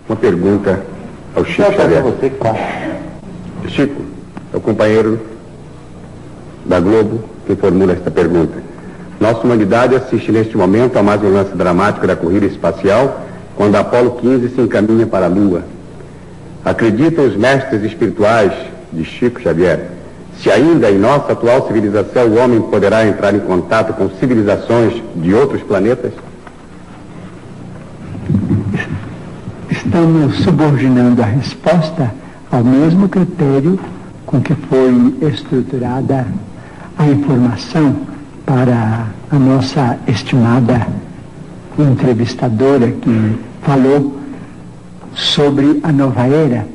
uma pergunta ao Chico Xavier. Você, claro. Chico, é o companheiro da Globo que formula esta pergunta. Nossa humanidade assiste neste momento a mais um lance dramático da corrida espacial, quando a Apolo 15 se encaminha para a Lua. Acreditam os mestres espirituais de Chico Xavier se ainda em nossa atual civilização o homem poderá entrar em contato com civilizações de outros planetas? Estamos subordinando a resposta ao mesmo critério com que foi estruturada a informação para a nossa estimada entrevistadora que falou sobre a nova era.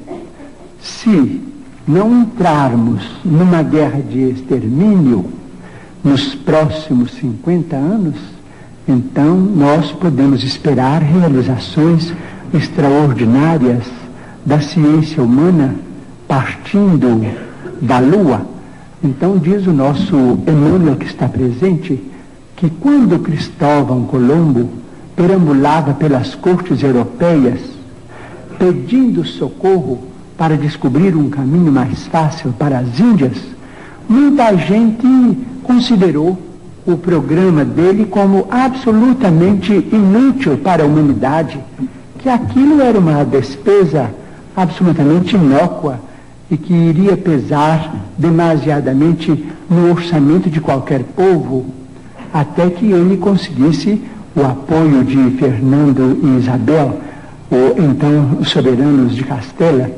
Se não entrarmos numa guerra de extermínio nos próximos 50 anos, então nós podemos esperar realizações extraordinárias da ciência humana partindo da Lua. Então diz o nosso Emmanuel que está presente que quando Cristóvão Colombo perambulava pelas cortes europeias pedindo socorro para descobrir um caminho mais fácil para as Índias, muita gente considerou o programa dele como absolutamente inútil para a humanidade, que aquilo era uma despesa absolutamente inócua e que iria pesar demasiadamente no orçamento de qualquer povo, até que ele conseguisse o apoio de Fernando e Isabel, ou então soberanos de Castela.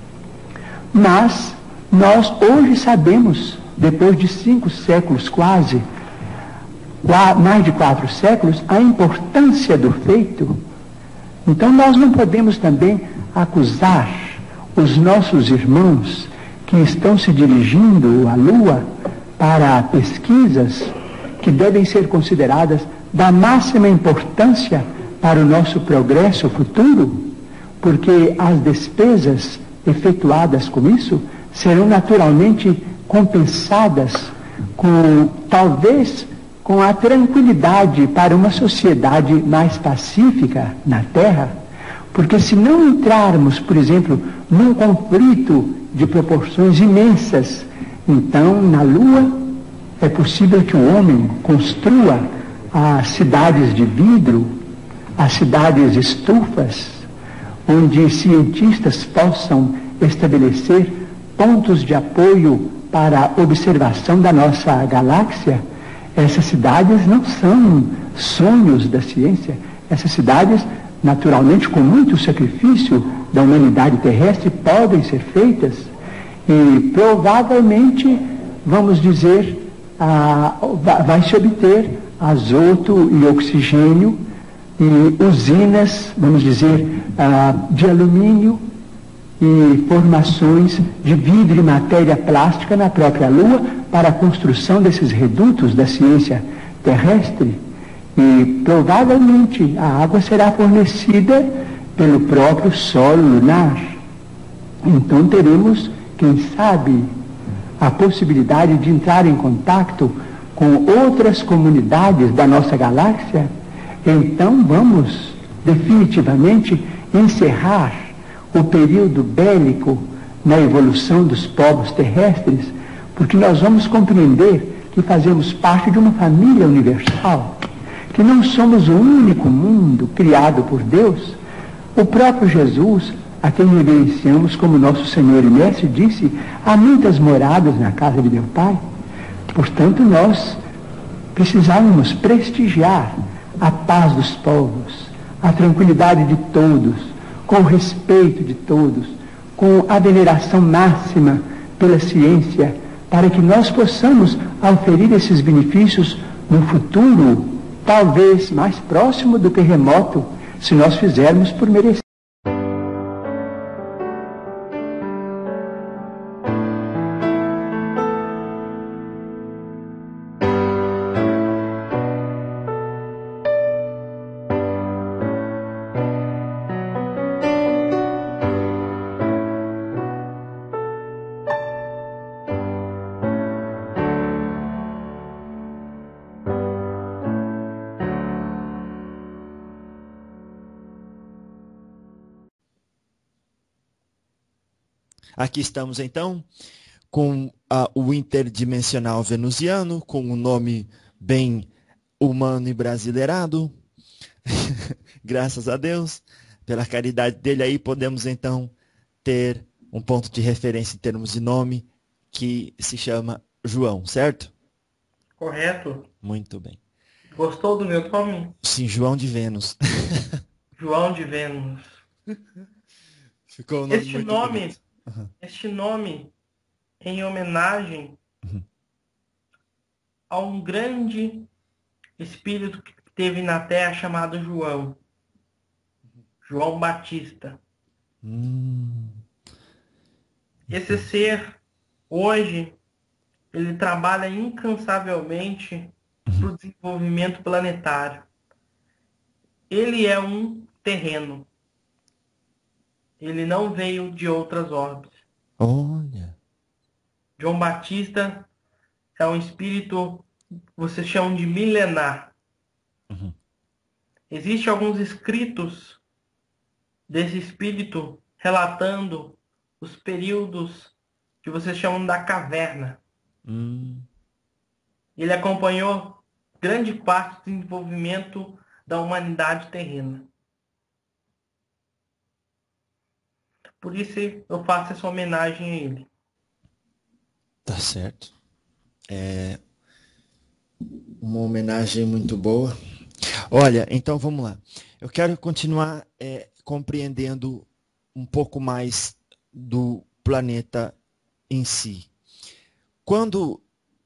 Mas nós hoje sabemos, depois de 5 séculos quase, mais de 4 séculos, a importância do feito. Então nós não podemos também acusar os nossos irmãos que estão se dirigindo à Lua para pesquisas que devem ser consideradas da máxima importância para o nosso progresso futuro, porque as despesas efetuadas com isso serão naturalmente compensadas talvez com a tranquilidade para uma sociedade mais pacífica na Terra, porque se não entrarmos, por exemplo, num conflito de proporções imensas, então na Lua é possível que o homem construa as cidades de vidro, as cidades estufas, onde cientistas possam estabelecer pontos de apoio para a observação da nossa galáxia. Essas cidades não são sonhos da ciência. Essas cidades, naturalmente, com muito sacrifício da humanidade terrestre, podem ser feitas e provavelmente, vamos dizer, vai se obter azoto e oxigênio e usinas, vamos dizer, de alumínio e formações de vidro e matéria plástica na própria Lua para a construção desses redutos da ciência terrestre. E provavelmente a água será fornecida pelo próprio solo lunar. Então teremos, quem sabe, a possibilidade de entrar em contato com outras comunidades da nossa galáxia. Então vamos definitivamente encerrar o período bélico na evolução dos povos terrestres, porque nós vamos compreender que fazemos parte de uma família universal, que não somos o único mundo criado por Deus. O próprio Jesus, a quem reverenciamos como nosso Senhor e Mestre, disse: há muitas moradas na casa de meu Pai. Portanto, nós precisávamos prestigiar a paz dos povos, a tranquilidade de todos, com o respeito de todos, com a veneração máxima pela ciência, para que nós possamos oferir esses benefícios no futuro, talvez mais próximo do que remoto, se nós fizermos por merecer. Aqui estamos então com o interdimensional venusiano, com um nome bem humano e brasileirado. Graças a Deus, pela caridade dele aí, podemos então ter um ponto de referência em termos de nome que se chama João, certo? Correto. Muito bem. Gostou do meu nome? Sim, João de Vênus. João de Vênus. Ficou um nome muito bonito. Este nome em homenagem a um grande espírito que teve na Terra chamado João. João Batista. Esse ser, hoje, ele trabalha incansavelmente para o desenvolvimento planetário. Ele é um terreno. Ele não veio de outras órbitas. Olha. João Batista é um espírito, vocês chamam de milenar. Existem alguns escritos desse espírito relatando os períodos que vocês chamam da caverna. Ele acompanhou grande parte do desenvolvimento da humanidade terrena. Por isso eu faço essa homenagem a ele. Tá certo. É uma homenagem muito boa. Olha, então vamos lá. Eu quero continuar compreendendo um pouco mais do planeta em si. Quando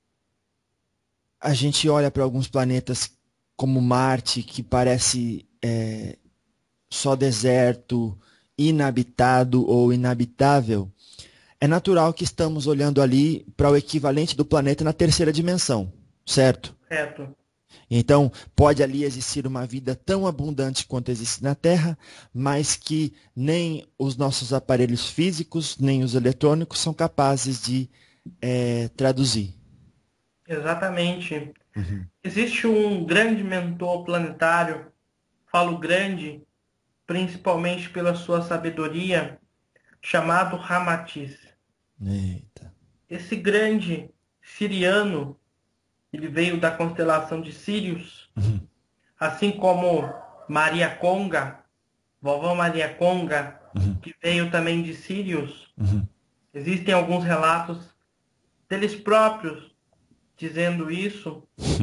a gente olha para alguns planetas como Marte, que parece só deserto, inabitado ou inabitável, é natural que estamos olhando ali para o equivalente do planeta na terceira dimensão, certo? Certo. Então, pode ali existir uma vida tão abundante quanto existe na Terra, mas que nem os nossos aparelhos físicos, nem os eletrônicos são capazes de traduzir. Exatamente. Existe um grande mentor planetário, falo grande, principalmente pela sua sabedoria, chamado Ramatiz. Eita. Esse grande siriano, ele veio da constelação de Sírius, assim como Maria Conga, vovó Maria Conga, que veio também de Sírius. Existem alguns relatos deles próprios dizendo isso,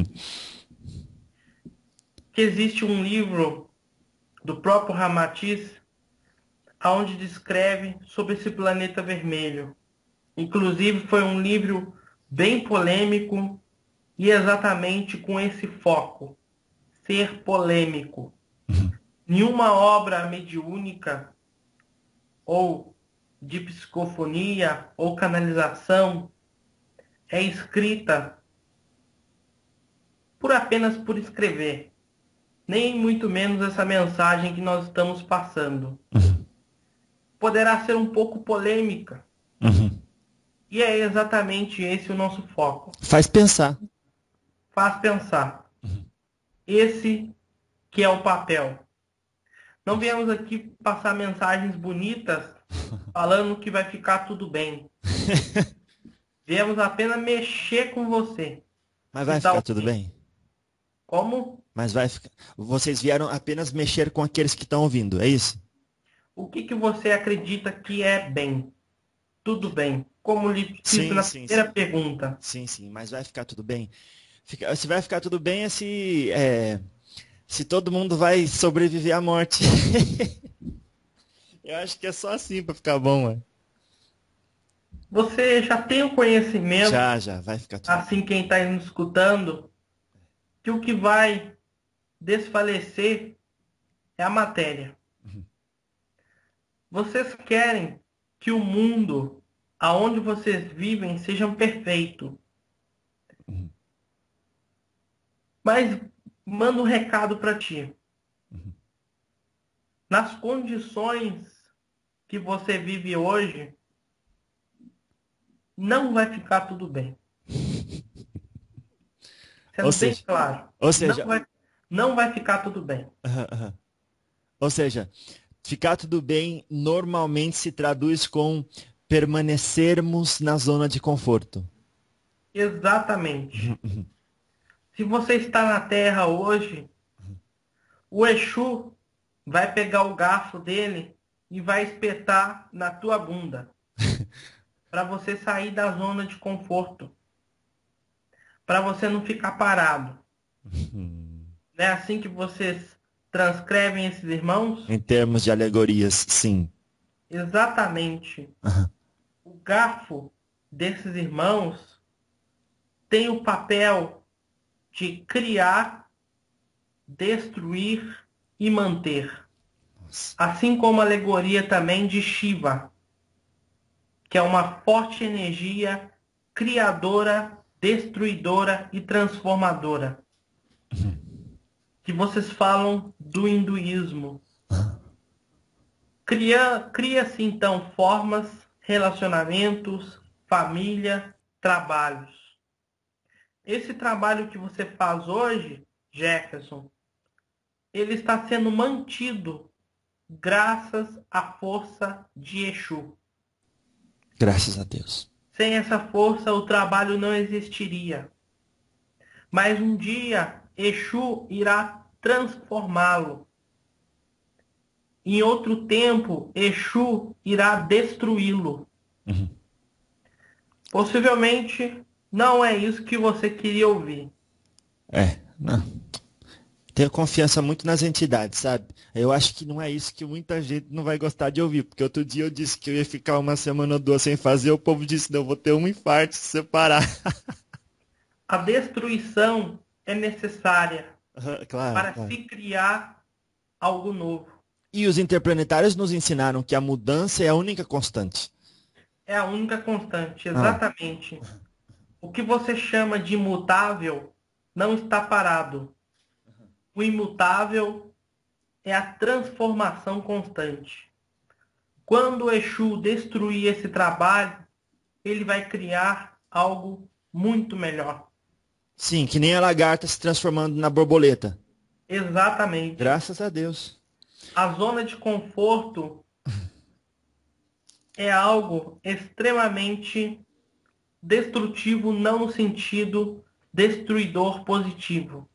que existe um livro do próprio Ramatiz, onde descreve sobre esse planeta vermelho. Inclusive foi um livro bem polêmico e exatamente com esse foco, ser polêmico. Nenhuma obra mediúnica ou de psicofonia ou canalização é escrita apenas por escrever, nem muito menos essa mensagem que nós estamos passando. Poderá ser um pouco polêmica. E é exatamente esse o nosso foco. Faz pensar. Faz pensar. Esse que é o papel. Não viemos aqui passar mensagens bonitas falando que vai ficar tudo bem. Viemos apenas mexer com você. Mas vai ficar tudo bem? Como? Mas vai ficar. Vocês vieram apenas mexer com aqueles que estão ouvindo, é isso? O que você acredita que é bem? Tudo bem. Como lhe disse na primeira pergunta. Sim, mas vai ficar tudo bem. Se vai ficar tudo bem é se todo mundo vai sobreviver à morte. Eu acho que é só assim para ficar bom, ué. Você já tem o conhecimento, já, vai ficar tudo assim quem está nos escutando, que o que vai desfalecer é a matéria. Vocês querem que o mundo aonde vocês vivem seja perfeito. Mas manda um recado para ti. Nas condições que você vive hoje, não vai ficar tudo bem. Sendo bem claro. Ou seja, não vai ficar tudo bem. Ou seja, ficar tudo bem normalmente se traduz com permanecermos na zona de conforto. Exatamente. Se você está na Terra hoje, o Exu vai pegar o garfo dele e vai espetar na tua bunda, para você sair da zona de conforto, para você não ficar parado. Não é assim que vocês transcrevem esses irmãos? Em termos de alegorias, sim. Exatamente. O garfo desses irmãos tem o papel de criar, destruir e manter. Assim como a alegoria também de Shiva, que é uma forte energia criadora, destruidora e transformadora. Que vocês falam do hinduísmo. Cria-se então formas, relacionamentos, família, trabalhos. Esse trabalho que você faz hoje, Jefferson, ele está sendo mantido graças à força de Exu. Graças a Deus. Sem essa força, o trabalho não existiria. Mas um dia, Exu irá transformá-lo. Em outro tempo, Exu irá destruí-lo. Possivelmente, não é isso que você queria ouvir. Não. Tenho confiança muito nas entidades, sabe? Eu acho que não é isso que muita gente não vai gostar de ouvir, porque outro dia eu disse que eu ia ficar uma semana ou duas sem fazer, o povo disse, não, eu vou ter um infarto se você parar. A destruição é necessária para Claro. se criar algo novo. E os interplanetários nos ensinaram que a mudança é a única constante. É a única constante, exatamente. O que você chama de imutável não está parado. O imutável é a transformação constante. Quando o Exu destruir esse trabalho, ele vai criar algo muito melhor. Sim, que nem a lagarta se transformando na borboleta. Exatamente. Graças a Deus. A zona de conforto é algo extremamente destrutivo, não no sentido destruidor positivo.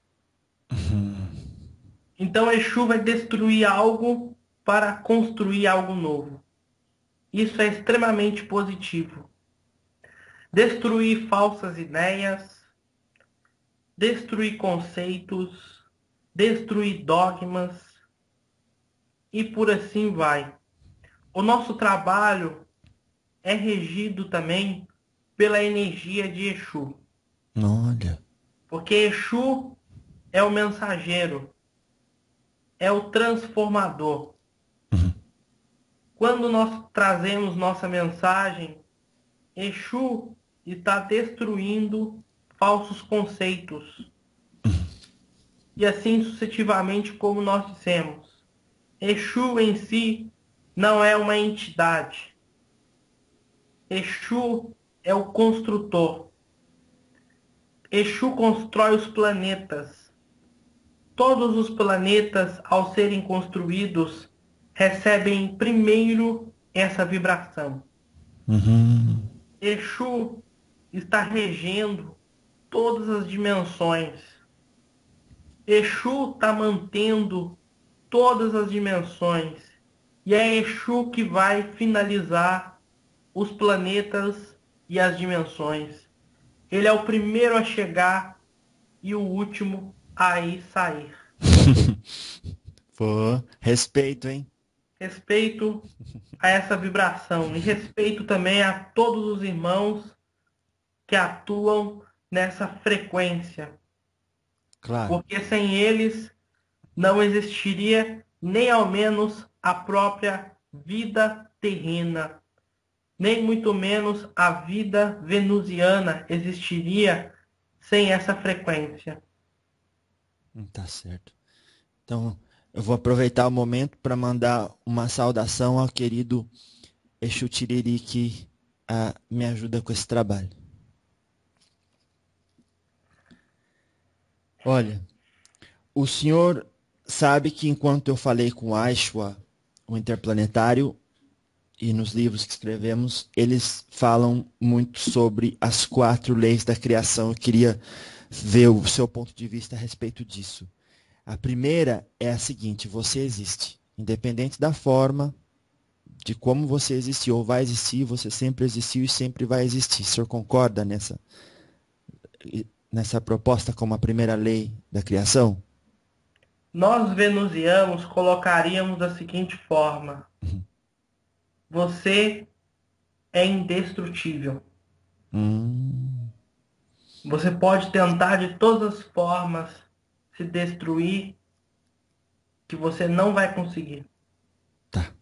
Então Exu vai destruir algo para construir algo novo. Isso é extremamente positivo. Destruir falsas ideias, destruir conceitos, destruir dogmas e por assim vai. O nosso trabalho é regido também pela energia de Exu. Olha. Porque Exu é o mensageiro, é o transformador. Quando nós trazemos nossa mensagem, Exu está destruindo falsos conceitos. E assim sucessivamente, como nós dissemos. Exu em si não é uma entidade. Exu é o construtor. Exu constrói os planetas. Todos os planetas, ao serem construídos, recebem primeiro essa vibração. Exu está regendo todas as dimensões. Exu está mantendo todas as dimensões. E é Exu que vai finalizar os planetas e as dimensões. Ele é o primeiro a chegar e o último a ir sair. Pô, respeito, hein? Respeito a essa vibração e respeito também a todos os irmãos que atuam nessa frequência. Claro. Porque sem eles não existiria nem ao menos a própria vida terrena, nem muito menos a vida venusiana existiria sem essa frequência. Tá certo. Então, eu vou aproveitar o momento para mandar uma saudação ao querido Exu Tiriri que me ajuda com esse trabalho. Olha, o senhor sabe que enquanto eu falei com Aishwa, o interplanetário, e nos livros que escrevemos, eles falam muito sobre as 4 leis da criação. Eu queria ver o seu ponto de vista a respeito disso. A primeira é a seguinte: você existe. Independente da forma, de como você existiu ou vai existir, você sempre existiu e sempre vai existir. O senhor concorda nessa proposta como a primeira lei da criação? Nós venusianos colocaríamos da seguinte forma: você é indestrutível. Você pode tentar de todas as formas se destruir, que você não vai conseguir. Tá.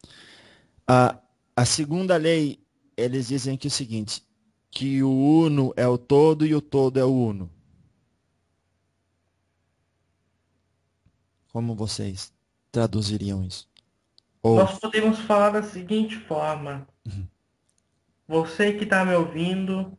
A segunda lei, eles dizem que é o seguinte, que o uno é o todo e o todo é o uno. Como vocês traduziriam isso? Ou... Nós podemos falar da seguinte forma: você que está me ouvindo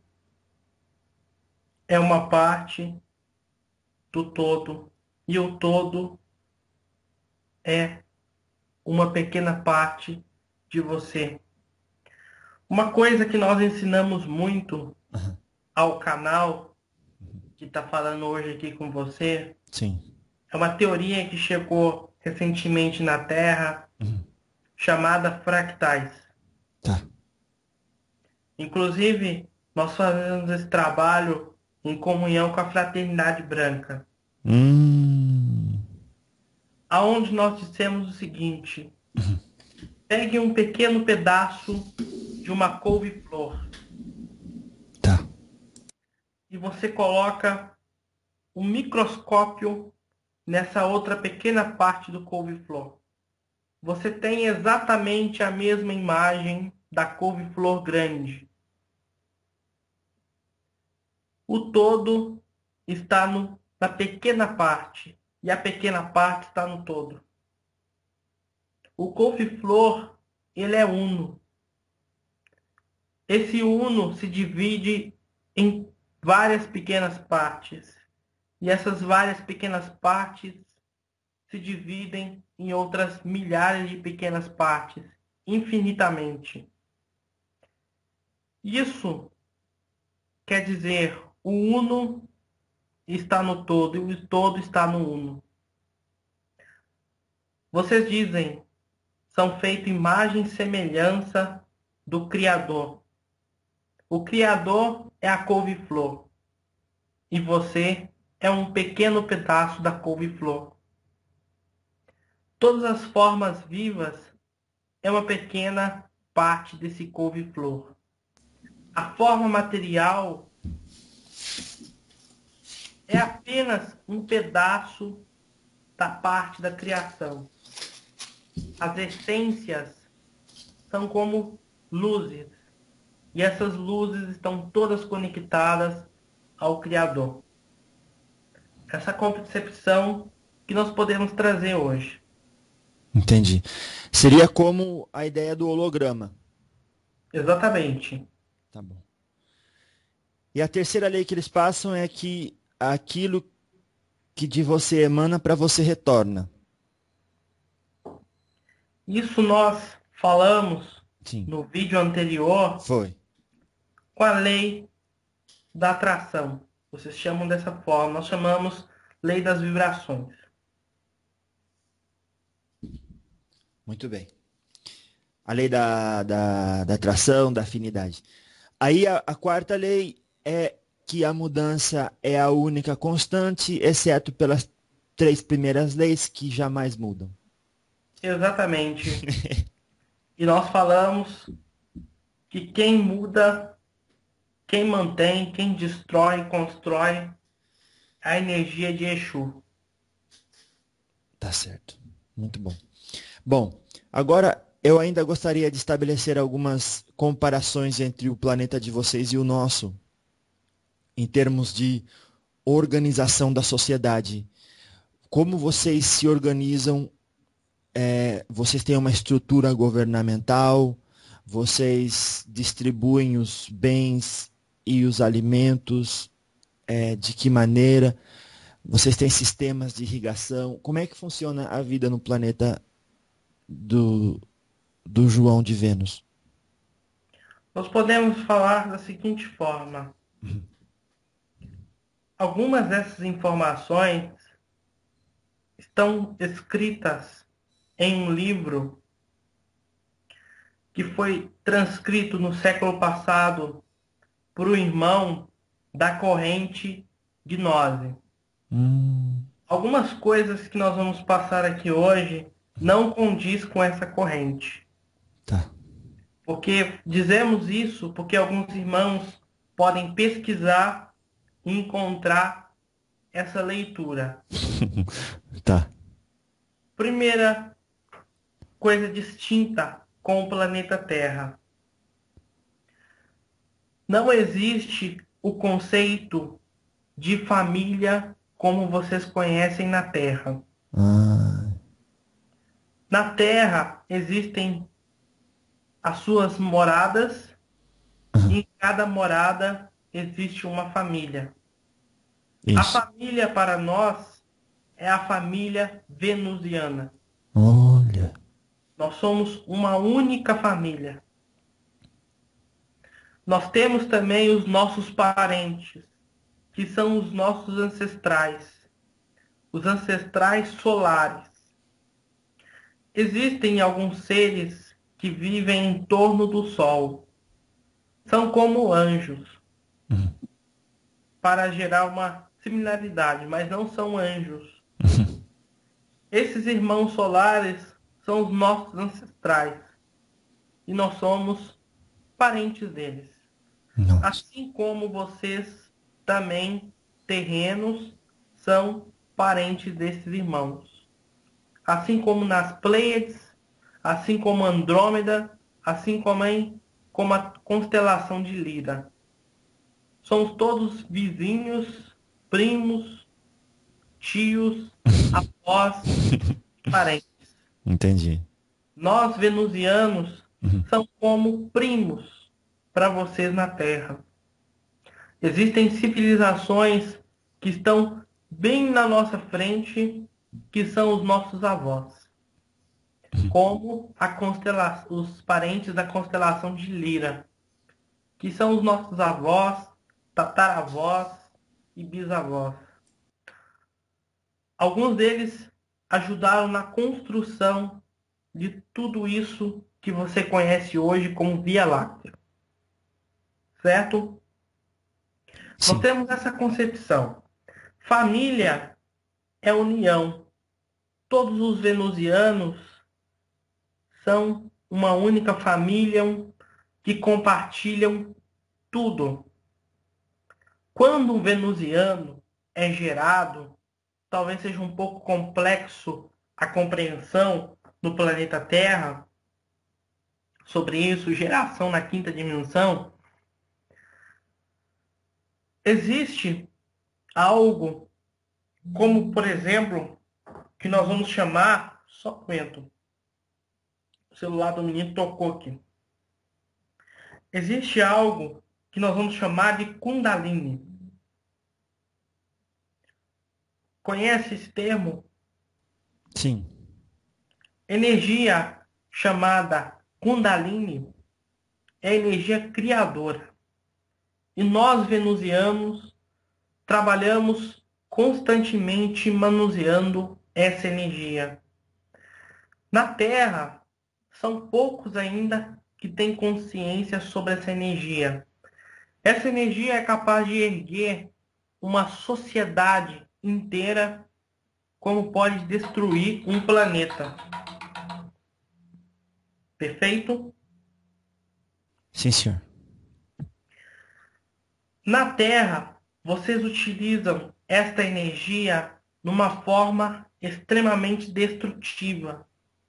é uma parte do todo, e o todo é uma pequena parte de você. Uma coisa que nós ensinamos muito ao canal que está falando hoje aqui com você, Sim. é uma teoria que chegou recentemente na Terra, chamada fractais. Tá. Inclusive, nós fazemos esse trabalho em comunhão com a Fraternidade Branca, aonde nós dissemos o seguinte: pegue um pequeno pedaço de uma couve-flor. Tá. E você coloca um microscópio nessa outra pequena parte do couve-flor. Você tem exatamente a mesma imagem da couve-flor grande. O todo está na pequena parte, e a pequena parte está no todo. O couve-flor, ele é uno. Esse uno se divide em várias pequenas partes. E essas várias pequenas partes se dividem em outras milhares de pequenas partes, infinitamente. Isso quer dizer, o uno está no todo e o todo está no uno. Vocês dizem, são feitos imagem e semelhança do Criador. O Criador é a couve-flor. E você é um pequeno pedaço da couve-flor. Todas as formas vivas é uma pequena parte desse couve-flor. A forma material é apenas um pedaço da parte da criação. As essências são como luzes, e essas luzes estão todas conectadas ao Criador. Essa concepção que nós podemos trazer hoje. Entendi. Seria como a ideia do holograma. Exatamente. Tá bom. E a terceira lei que eles passam é que aquilo que de você emana, para você retorna. Isso nós falamos Sim. no vídeo anterior. Foi. Com a lei da atração. Vocês chamam dessa forma. Nós chamamos lei das vibrações. Muito bem. A lei da atração, da afinidade. Aí a quarta lei é que a mudança é a única constante, exceto pelas 3 primeiras leis que jamais mudam. Exatamente. E nós falamos que quem muda, quem mantém, quem destrói, constrói a energia de Exu. Tá certo. Muito bom. Bom, agora eu ainda gostaria de estabelecer algumas comparações entre o planeta de vocês e o nosso, em termos de organização da sociedade. Como vocês se organizam? Vocês têm uma estrutura governamental? Vocês distribuem os bens e os alimentos? De que maneira? Vocês têm sistemas de irrigação? Como é que funciona a vida no planeta do João de Vênus? Nós podemos falar da seguinte forma. Algumas dessas informações estão escritas em um livro que foi transcrito no século passado por um irmão da corrente gnose. Algumas coisas que nós vamos passar aqui hoje não condiz com essa corrente. Tá. Porque dizemos isso porque alguns irmãos podem pesquisar e encontrar essa leitura. Tá. Primeira coisa distinta com o planeta Terra. Não existe o conceito de família como vocês conhecem na Terra. Na Terra existem as suas moradas e em cada morada existe uma família. Isso. A família para nós é a família venusiana. Olha. Nós somos uma única família. Nós temos também os nossos parentes, que são os nossos ancestrais, os ancestrais solares. Existem alguns seres que vivem em torno do Sol. São como anjos, para gerar uma similaridade, mas não são anjos. Esses irmãos solares são os nossos ancestrais e nós somos parentes deles. Nossa. Assim como vocês também, terrenos, são parentes desses irmãos. Assim como nas Pleiades, assim como Andrômeda, assim como a constelação de Lira. Somos todos vizinhos, primos, tios, avós, parentes. Entendi. Nós, venusianos, são como primos para vocês na Terra. Existem civilizações que estão bem na nossa frente, que são os nossos avós. Como os parentes da constelação de Lira, que são os nossos avós, tataravós e bisavós. Alguns deles ajudaram na construção de tudo isso que você conhece hoje como Via Láctea. Certo? Sim. Nós temos essa concepção. Família é união. Todos os venusianos são uma única família que compartilham tudo. Quando um venusiano é gerado, talvez seja um pouco complexo a compreensão no planeta Terra sobre isso, geração na quinta dimensão. Existe algo como, por exemplo, que nós vamos chamar... Só comento. O celular do menino tocou aqui. Existe algo que nós vamos chamar de Kundalini. Conhece esse termo? Sim. Energia chamada Kundalini é energia criadora. E nós, venusianos, trabalhamos constantemente manuseando essa energia. Na Terra, são poucos ainda que têm consciência sobre essa energia. Essa energia é capaz de erguer uma sociedade inteira, como pode destruir um planeta. Perfeito? Sim, senhor. Na Terra, vocês utilizam esta energia numa forma extremamente destrutiva,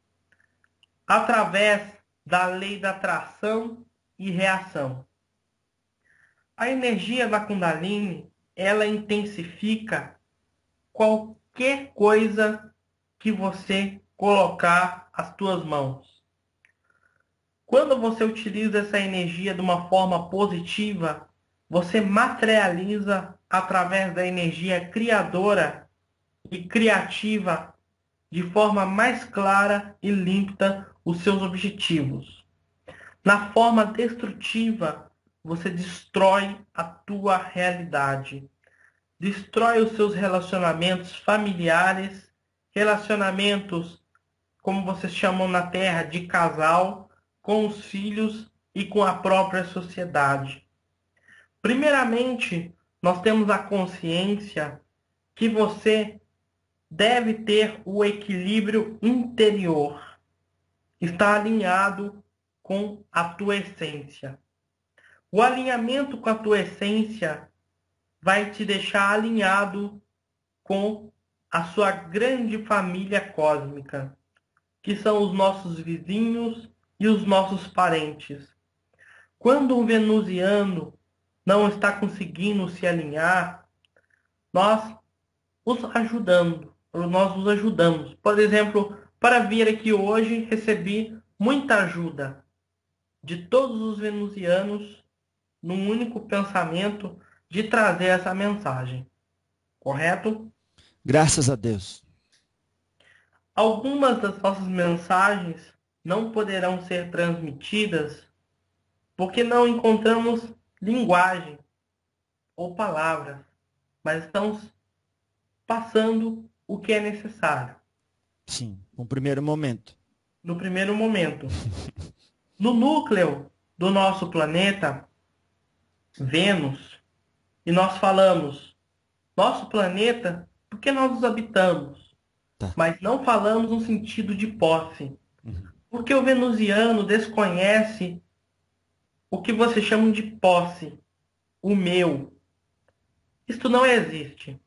através da lei da atração e reação. A energia da Kundalini, ela intensifica qualquer coisa que você colocar as tuas mãos. Quando você utiliza essa energia de uma forma positiva, você materializa através da energia criadora e criativa de forma mais clara e límpida os seus objetivos. Na forma destrutiva, você destrói a tua realidade. Destrói os seus relacionamentos familiares, relacionamentos, como vocês chamam na Terra, de casal, com os filhos e com a própria sociedade. Primeiramente, nós temos a consciência que você deve ter o equilíbrio interior. Está alinhado com a tua essência. O alinhamento com a tua essência vai te deixar alinhado com a sua grande família cósmica, que são os nossos vizinhos e os nossos parentes. Quando um venusiano não está conseguindo se alinhar, nós os ajudamos. Por exemplo, para vir aqui hoje, recebi muita ajuda de todos os venusianos num único pensamento de trazer essa mensagem. Correto? Graças a Deus. Algumas das nossas mensagens não poderão ser transmitidas porque não encontramos linguagem ou palavras, mas estamos passando o que é necessário. Sim, no primeiro momento. No primeiro momento. No núcleo do nosso planeta, Vênus, e nós falamos nosso planeta porque nós os habitamos, Tá. mas não falamos no sentido de posse. Uhum. Porque o venusiano desconhece o que vocês chamam de posse, o meu. Isto não existe.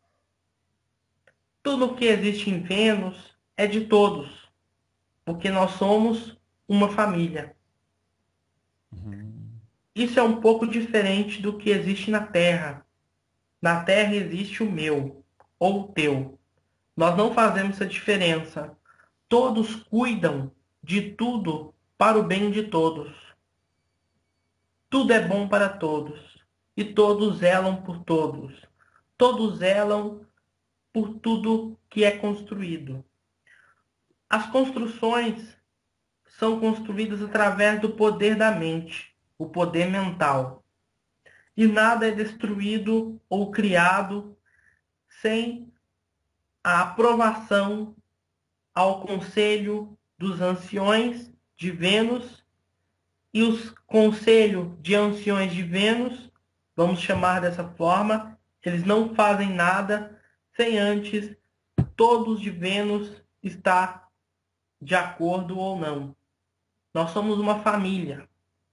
Tudo que existe em Vênus é de todos, porque nós somos uma família. Uhum. Isso é um pouco diferente do que existe na Terra. Na Terra existe o meu ou o teu. Nós não fazemos essa diferença. Todos cuidam de tudo para o bem de todos. Tudo é bom para todos. E todos zelam por todos. Todos zelam por tudo que é construído. As construções são construídas através do poder da mente, o poder mental. E nada é destruído ou criado sem a aprovação ao conselho dos anciões de Vênus e os conselho de anciões de Vênus, vamos chamar dessa forma, eles não fazem nada sem antes todos de Vênus estar de acordo ou não. Nós somos uma família.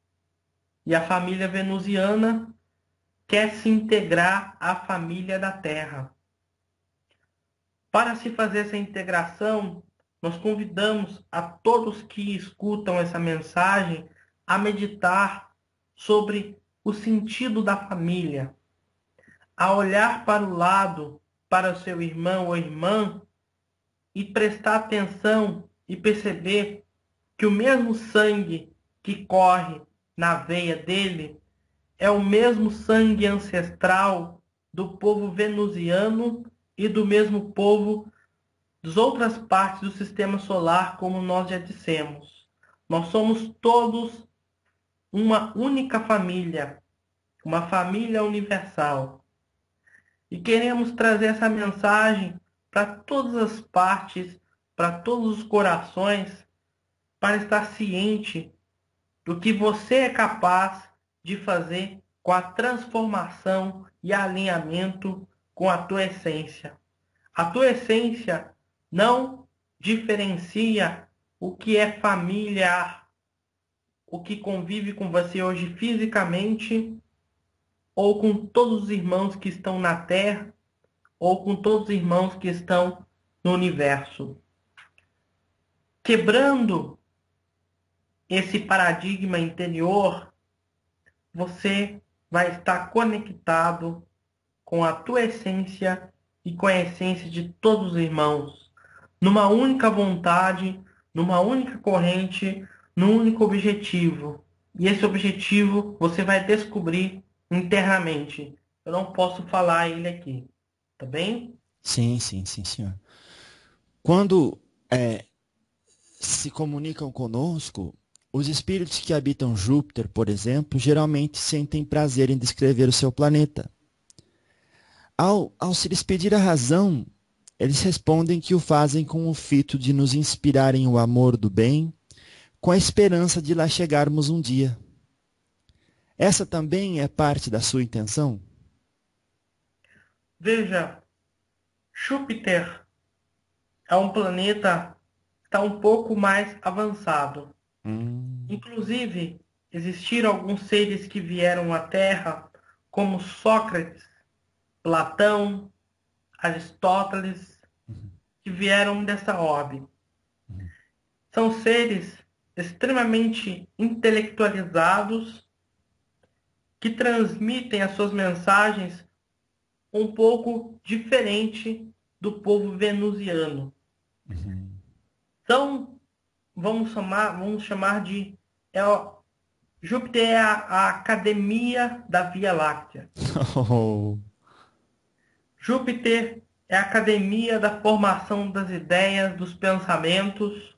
E a família venusiana quer se integrar à família da Terra. Para se fazer essa integração, nós convidamos a todos que escutam essa mensagem a meditar sobre o sentido da família, a olhar para o lado, para o seu irmão ou irmã e prestar atenção e perceber que o mesmo sangue que corre na veia dele é o mesmo sangue ancestral do povo venusiano e do mesmo povo das outras partes do sistema solar, como nós já dissemos. Nós somos todos uma única família, uma família universal. E queremos trazer essa mensagem para todas as partes, para todos os corações, para estar ciente do que você é capaz de fazer com a transformação e alinhamento com a tua essência. A tua essência não diferencia o que é familiar, o que convive com você hoje fisicamente, ou com todos os irmãos que estão na Terra, ou com todos os irmãos que estão no universo. Quebrando esse paradigma interior, você vai estar conectado com a tua essência e com a essência de todos os irmãos, numa única vontade, numa única corrente, num único objetivo. E esse objetivo você vai descobrir internamente. Eu não posso falar ele aqui, tá bem? Sim, sim, sim, senhor. Quando se comunicam conosco, os espíritos que habitam Júpiter, por exemplo, geralmente sentem prazer em descrever o seu planeta. Ao se lhes pedir a razão, eles respondem que o fazem com o fito de nos inspirarem o amor do bem, com a esperança de lá chegarmos um dia. Essa também é parte da sua intenção? Veja, Júpiter é um planeta que está um pouco mais avançado. Inclusive, existiram alguns seres que vieram à Terra, como Sócrates, Platão, Aristóteles, que vieram dessa orbe. São seres extremamente intelectualizados que transmitem as suas mensagens um pouco diferente do povo venusiano. Então, vamos chamar de... Júpiter é a academia da Via Láctea. Júpiter é a academia da formação das ideias, dos pensamentos.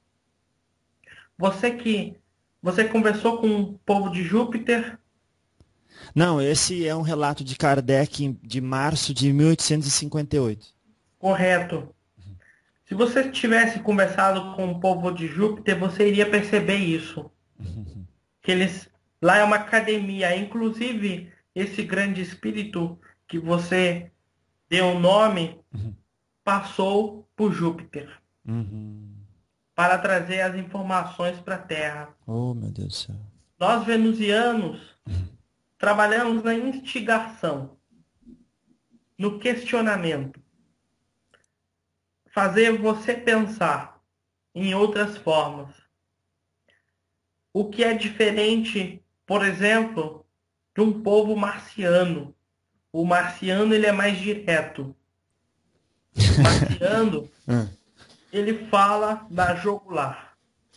Você conversou com o povo de Júpiter? Não, esse é um relato de Kardec de março de 1858. Correto. Se você tivesse conversado com o povo de Júpiter, você iria perceber isso. Que lá é uma academia. Inclusive, esse grande espírito que você deu o nome, passou por Júpiter. Para trazer as informações para a Terra. Oh, meu Deus do céu. Nós, venusianos, trabalhamos na instigação, no questionamento. Fazer você pensar em outras formas. O que é diferente, por exemplo, de um povo marciano. O marciano, ele é mais direto. O marciano, ele fala da jugular.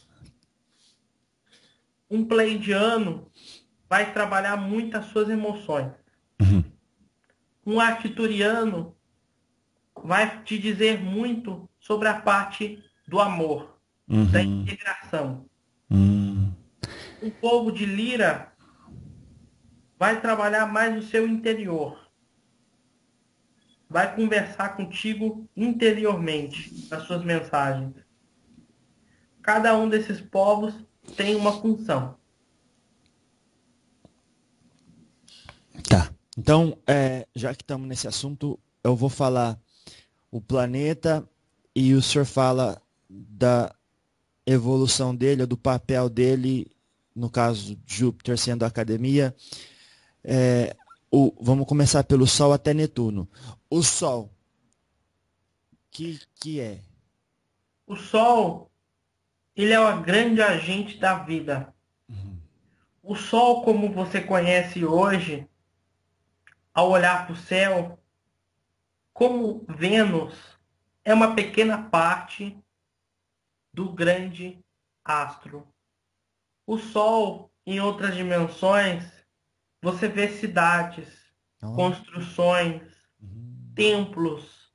Um pleiadiano vai trabalhar muito as suas emoções. Um arcturiano vai te dizer muito sobre a parte do amor, da integração. O povo de Lira vai trabalhar mais o seu interior. Vai conversar contigo interiormente nas suas mensagens. Cada um desses povos tem uma função. Tá. Então, já que estamos nesse assunto, eu vou falar o planeta e o senhor fala da evolução dele, ou do papel dele, no caso Júpiter sendo a academia. Vamos começar pelo Sol até Netuno. O Sol, que é? O Sol, ele é o grande agente da vida. O Sol, como você conhece hoje, ao olhar para o céu, como Vênus, é uma pequena parte do grande astro. O Sol, em outras dimensões, você vê cidades, construções, templos,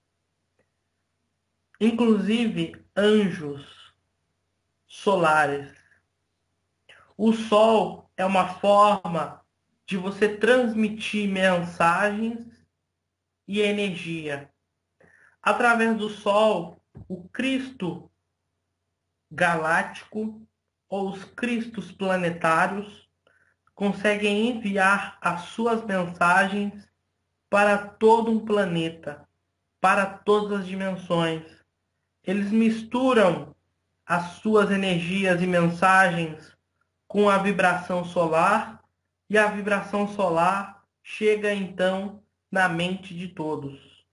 inclusive anjos solares. O Sol é uma forma de você transmitir mensagens e energia. Através do Sol, o Cristo galáctico ou os Cristos planetários conseguem enviar as suas mensagens para todo um planeta, para todas as dimensões. Eles misturam as suas energias e mensagens com a vibração solar, e a vibração solar chega então na mente de todos.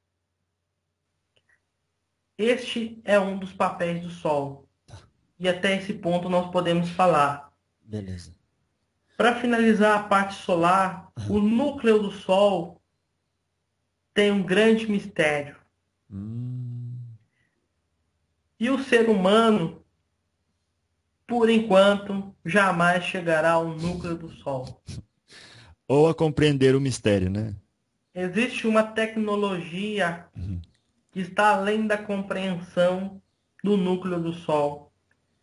Este é um dos papéis do Sol. E até esse ponto nós podemos falar. Beleza. Para finalizar a parte solar, o núcleo do Sol tem um grande mistério. E o ser humano, por enquanto, jamais chegará ao núcleo do Sol. Ou a compreender o mistério, né? Existe uma tecnologia que está além da compreensão do núcleo do Sol.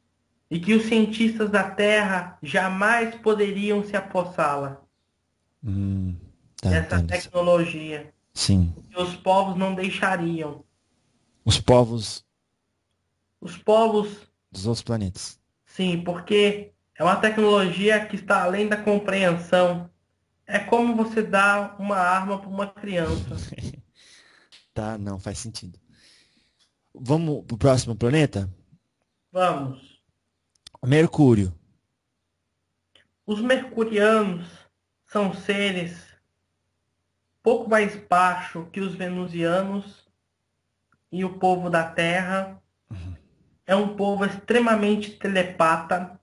e que os cientistas da Terra jamais poderiam se apossá-la, Tá, dessa entendo. tecnologia. Sim. E os povos não deixariam. Os povos Os povos, dos outros planetas. sim, porque é uma tecnologia que está além da compreensão. É como você dar uma arma para uma criança. Tá, não faz sentido. Vamos pro próximo planeta? Vamos. Mercúrio. Os mercurianos são seres pouco mais baixo que os venusianos e o povo da Terra. É um povo extremamente telepata.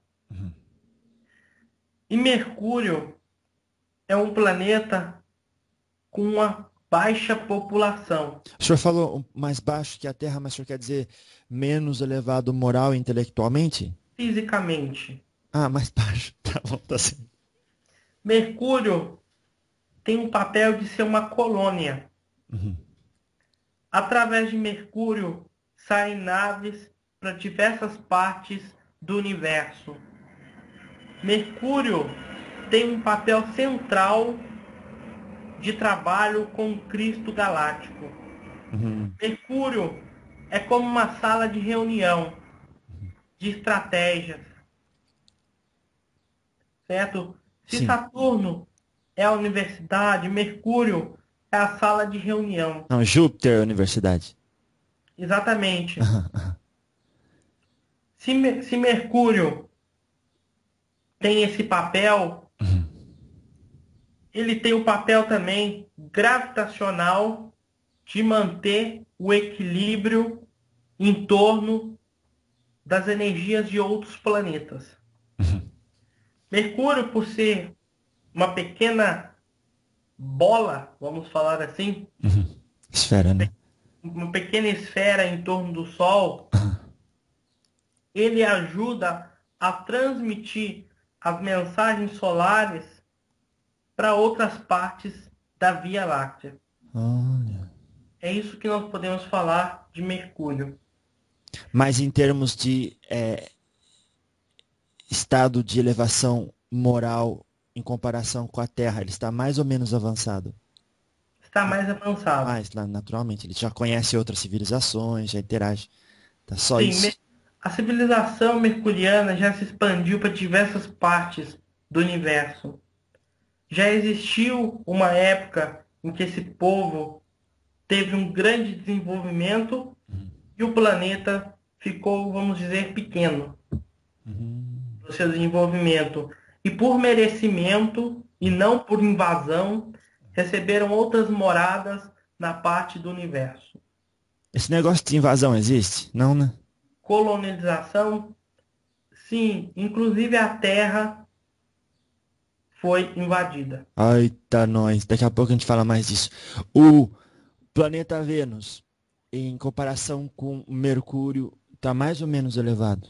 E Mercúrio é um planeta com uma baixa população. O senhor falou mais baixo que a Terra, mas o senhor quer dizer menos elevado moral e intelectualmente? Fisicamente. Ah, mais baixo. Tá bom, tá certo. Mercúrio tem um papel de ser uma colônia. Através de Mercúrio saem naves para diversas partes do universo. Mercúrio tem um papel central de trabalho com o Cristo Galáctico. Mercúrio é como uma sala de reunião de estratégias, certo? Se Sim. Saturno é a universidade, Mercúrio é a sala de reunião. Não, Júpiter é a universidade. Exatamente. Se Mercúrio tem esse papel, ele tem o papel também gravitacional de manter o equilíbrio em torno das energias de outros planetas. Mercúrio, por ser uma pequena bola, vamos falar assim, Esfera, né? uma pequena esfera em torno do Sol, ele ajuda a transmitir as mensagens solares para outras partes da Via Láctea. Olha. É isso que nós podemos falar de Mercúrio. Mas em termos de estado de elevação moral em comparação com a Terra, ele está mais ou menos avançado? Está mais avançado. Mais, naturalmente. Ele já conhece outras civilizações, já interage. Tá só Sim, isso. a civilização mercuriana já se expandiu para diversas partes do universo. Já existiu uma época em que esse povo teve um grande desenvolvimento e o planeta ficou, vamos dizer, pequeno no seu desenvolvimento. E por merecimento e não por invasão, receberam outras moradas na parte do universo. Esse negócio de invasão existe? Não, né? Colonização, sim, inclusive a Terra foi invadida. Ai, tá nós. Daqui a pouco a gente fala mais disso. O planeta Vênus, em comparação com Mercúrio, está mais ou menos elevado?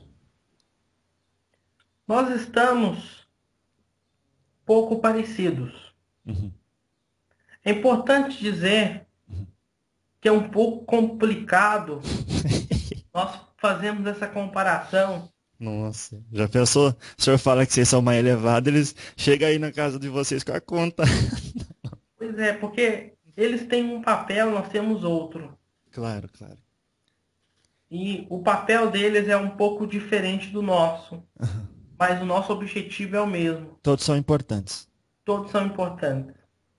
Nós estamos pouco parecidos. É importante dizer que é um pouco complicado nós fazermos essa comparação. Nossa, já pensou? O senhor fala que vocês são mais elevados, eles chegam aí na casa de vocês com a conta. Pois é, porque eles têm um papel, nós temos outro. Claro, claro. E o papel deles é um pouco diferente do nosso. Mas o nosso objetivo é o mesmo. Todos são importantes. Todos são importantes.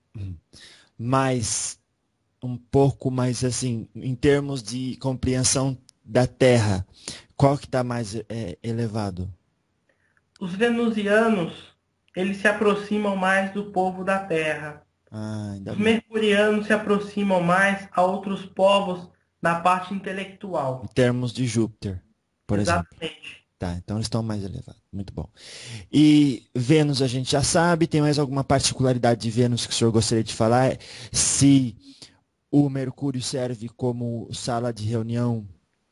Mas um pouco mais assim, em termos de compreensão da Terra, qual que está mais elevado? Os venusianos, eles se aproximam mais do povo da Terra. Ainda Os bem. mercurianos se aproximam mais a outros povos na parte intelectual. Em termos de Júpiter, por exemplo. Exatamente. Tá, então eles estão mais elevados. Muito bom. E Vênus a gente já sabe. Tem mais alguma particularidade de Vênus que o senhor gostaria de falar? Se o Mercúrio serve como sala de reunião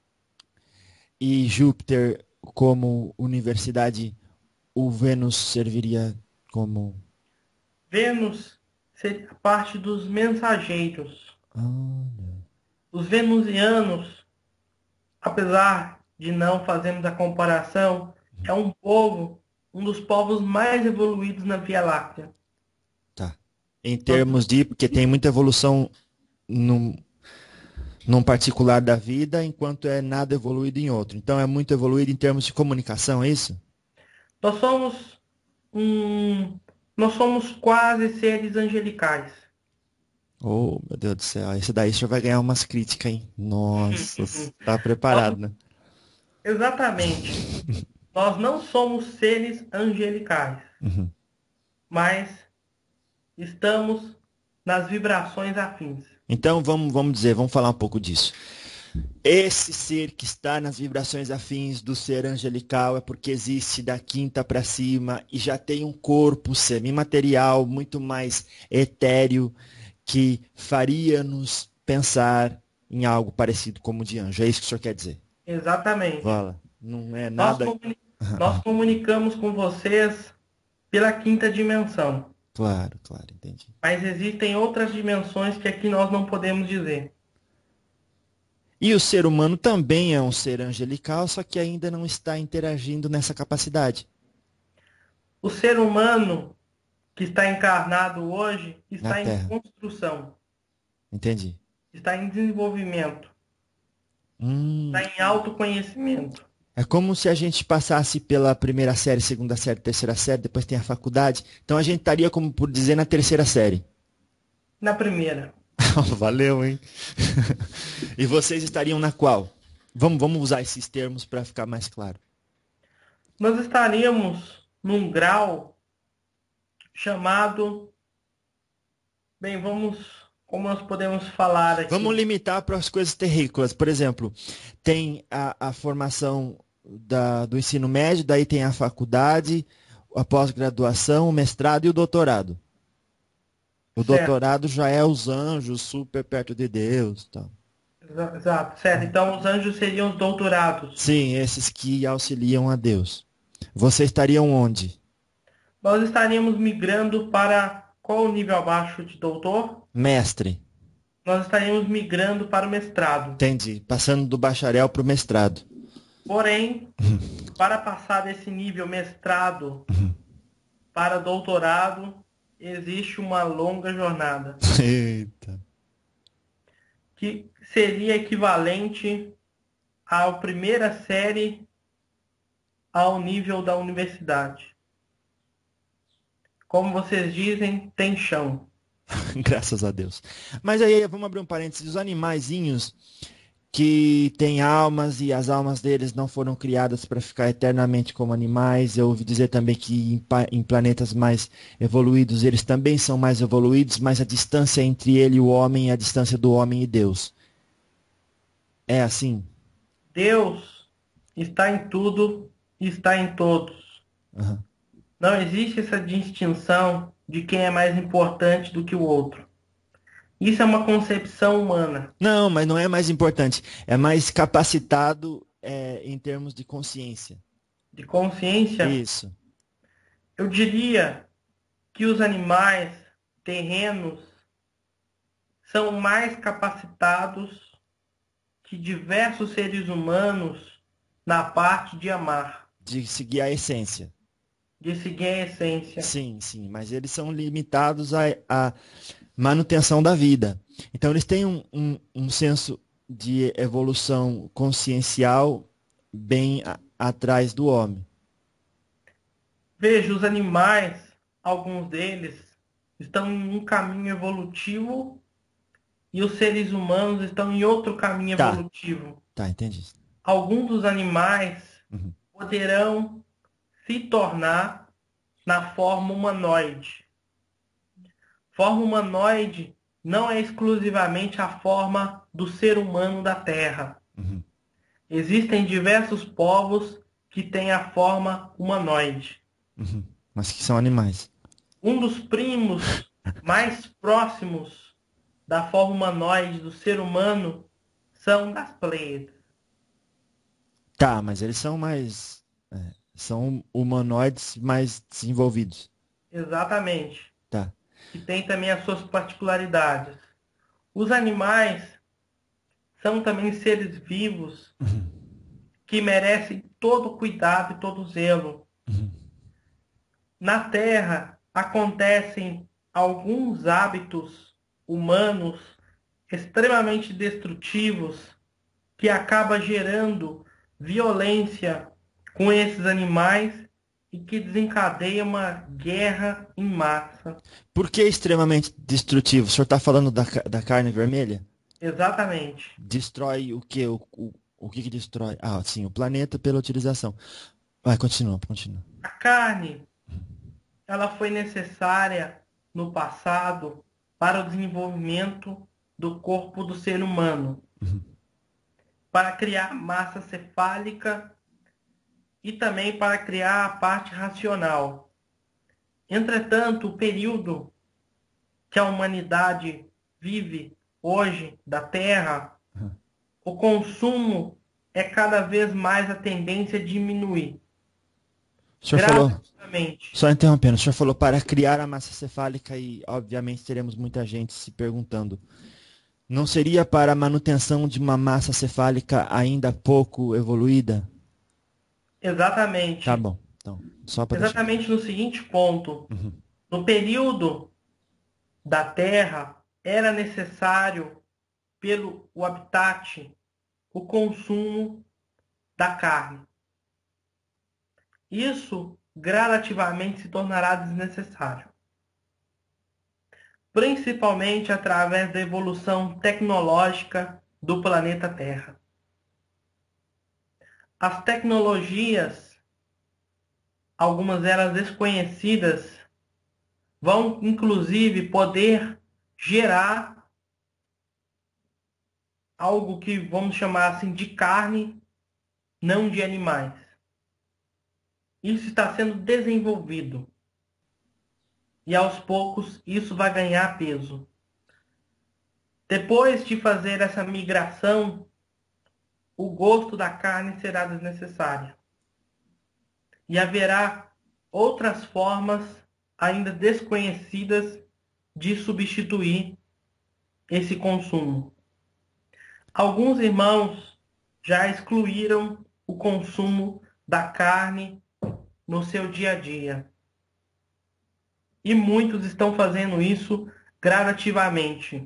e Júpiter como universidade, o Vênus serviria como... Vênus seria parte dos mensageiros. Os venusianos, apesar de não fazermos a comparação, é um povo, um dos povos mais evoluídos na Via Láctea. Tá. Em termos de, porque tem muita evolução num particular da vida, enquanto é nada evoluído em outro. Então é muito evoluído em termos de comunicação, é isso? Nós somos um, nós somos quase seres angelicais. Oh, meu Deus do céu. Esse daí você vai ganhar umas críticas, hein? Nossa, tá preparado, né? Exatamente. Nós não somos seres angelicais, Uhum. mas estamos nas vibrações afins. Então vamos falar um pouco disso. Esse ser que está nas vibrações afins do ser angelical é porque existe da quinta para cima e já tem um corpo semimaterial muito mais etéreo que faria-nos pensar em algo parecido como de anjo. É isso que o senhor quer dizer? Exatamente. Fala. Não é Nós, nada. nós comunicamos com vocês pela quinta dimensão, Claro, claro, entendi. mas existem outras dimensões que aqui nós não podemos dizer. E o ser humano também é um ser angelical, só que ainda não está interagindo nessa capacidade. O ser humano que está encarnado hoje Na está em Terra. construção, Entendi. está em desenvolvimento, Hum, está em autoconhecimento. É como se a gente passasse pela primeira série, segunda série, terceira série, depois tem a faculdade. Então a gente estaria, como por dizer, na terceira série. Na primeira, Valeu, hein? E vocês estariam na qual? Vamos usar esses termos para ficar mais claro. nós estaríamos num grau chamado, bem, como nós podemos falar Vamos aqui? limitar para as coisas terrícolas. Por exemplo, tem a formação do ensino médio, daí tem a faculdade, a pós-graduação, o mestrado e o doutorado. O Certo, doutorado já é os anjos super perto de Deus. Tal. exato, certo. Então os anjos seriam os doutorados. Sim, esses que auxiliam a Deus. Vocês estariam onde? Nós estaríamos migrando para qual nível abaixo de doutor? Mestre. Nós estaríamos migrando para o mestrado. Entendi. Passando do bacharel para o mestrado. Porém, para passar desse nível mestrado para doutorado, existe uma longa jornada, Eita. que seria equivalente à primeira série ao nível da universidade. Como vocês dizem, tem chão. Graças a Deus. Mas aí, vamos abrir um parênteses. Os animaizinhos que têm almas e as almas deles não foram criadas para ficar eternamente como animais. Eu ouvi dizer também que em planetas mais evoluídos eles também são mais evoluídos, mas a distância entre ele e o homem é a distância do homem e Deus. É assim? Deus está em tudo e está em todos. Uhum. Não existe essa distinção de quem é mais importante do que o outro. Isso é uma concepção humana. Não, mas não é mais importante. É mais capacitado em termos de consciência. De consciência, Isso. eu diria que os animais terrenos são mais capacitados que diversos seres humanos na parte de amar, De seguir a essência. de seguir a essência. Sim, sim. Mas eles são limitados à manutenção da vida. Então eles têm um senso de evolução consciencial bem atrás do homem. Veja, os animais, alguns deles, estão em um caminho evolutivo e os seres humanos estão em outro caminho Tá, evolutivo. tá, entendi. Alguns dos animais Uhum. poderão se tornar na forma humanoide. Forma humanoide não é exclusivamente a forma do ser humano da Terra. Uhum. Existem diversos povos que têm a forma humanoide. Uhum. Mas que são animais. Um dos primos mais próximos da forma humanoide do ser humano são das Pleiades. Tá, mas eles são mais. São humanoides mais desenvolvidos. Exatamente. Tá. Que tem também as suas particularidades. Os animais são também seres vivos que merecem todo cuidado e todo zelo. Na Terra acontecem alguns hábitos humanos extremamente destrutivos que acaba gerando violência com esses animais e que desencadeia uma guerra em massa. Por que extremamente destrutivo? O senhor está falando da carne vermelha? Exatamente. Destrói o quê? O que destrói? Ah, sim, o planeta pela utilização. Vai, continua. A carne, ela foi necessária no passado para o desenvolvimento do corpo do ser humano, para criar massa cefálica e também para criar a parte racional. Entretanto, o período que a humanidade vive hoje da Terra, o consumo é cada vez mais a tendência a diminuir. O senhor falou, Gradativamente. só interrompendo, o senhor falou para criar a massa cefálica e, obviamente, teremos muita gente se perguntando. Não seria para a manutenção de uma massa cefálica ainda pouco evoluída? Exatamente. Tá bom. Então, só para Exatamente no seguinte ponto. No período da Terra, era necessário, pelo o habitat, o consumo da carne. Isso gradativamente se tornará desnecessário, principalmente através da evolução tecnológica do planeta Terra. As tecnologias, algumas delas desconhecidas, vão inclusive poder gerar algo que vamos chamar assim de carne, não de animais. Isso está sendo desenvolvido. E aos poucos isso vai ganhar peso. Depois de fazer essa migração, o gosto da carne será desnecessário. E haverá outras formas ainda desconhecidas de substituir esse consumo. Alguns irmãos já excluíram o consumo da carne no seu dia a dia. E muitos estão fazendo isso gradativamente.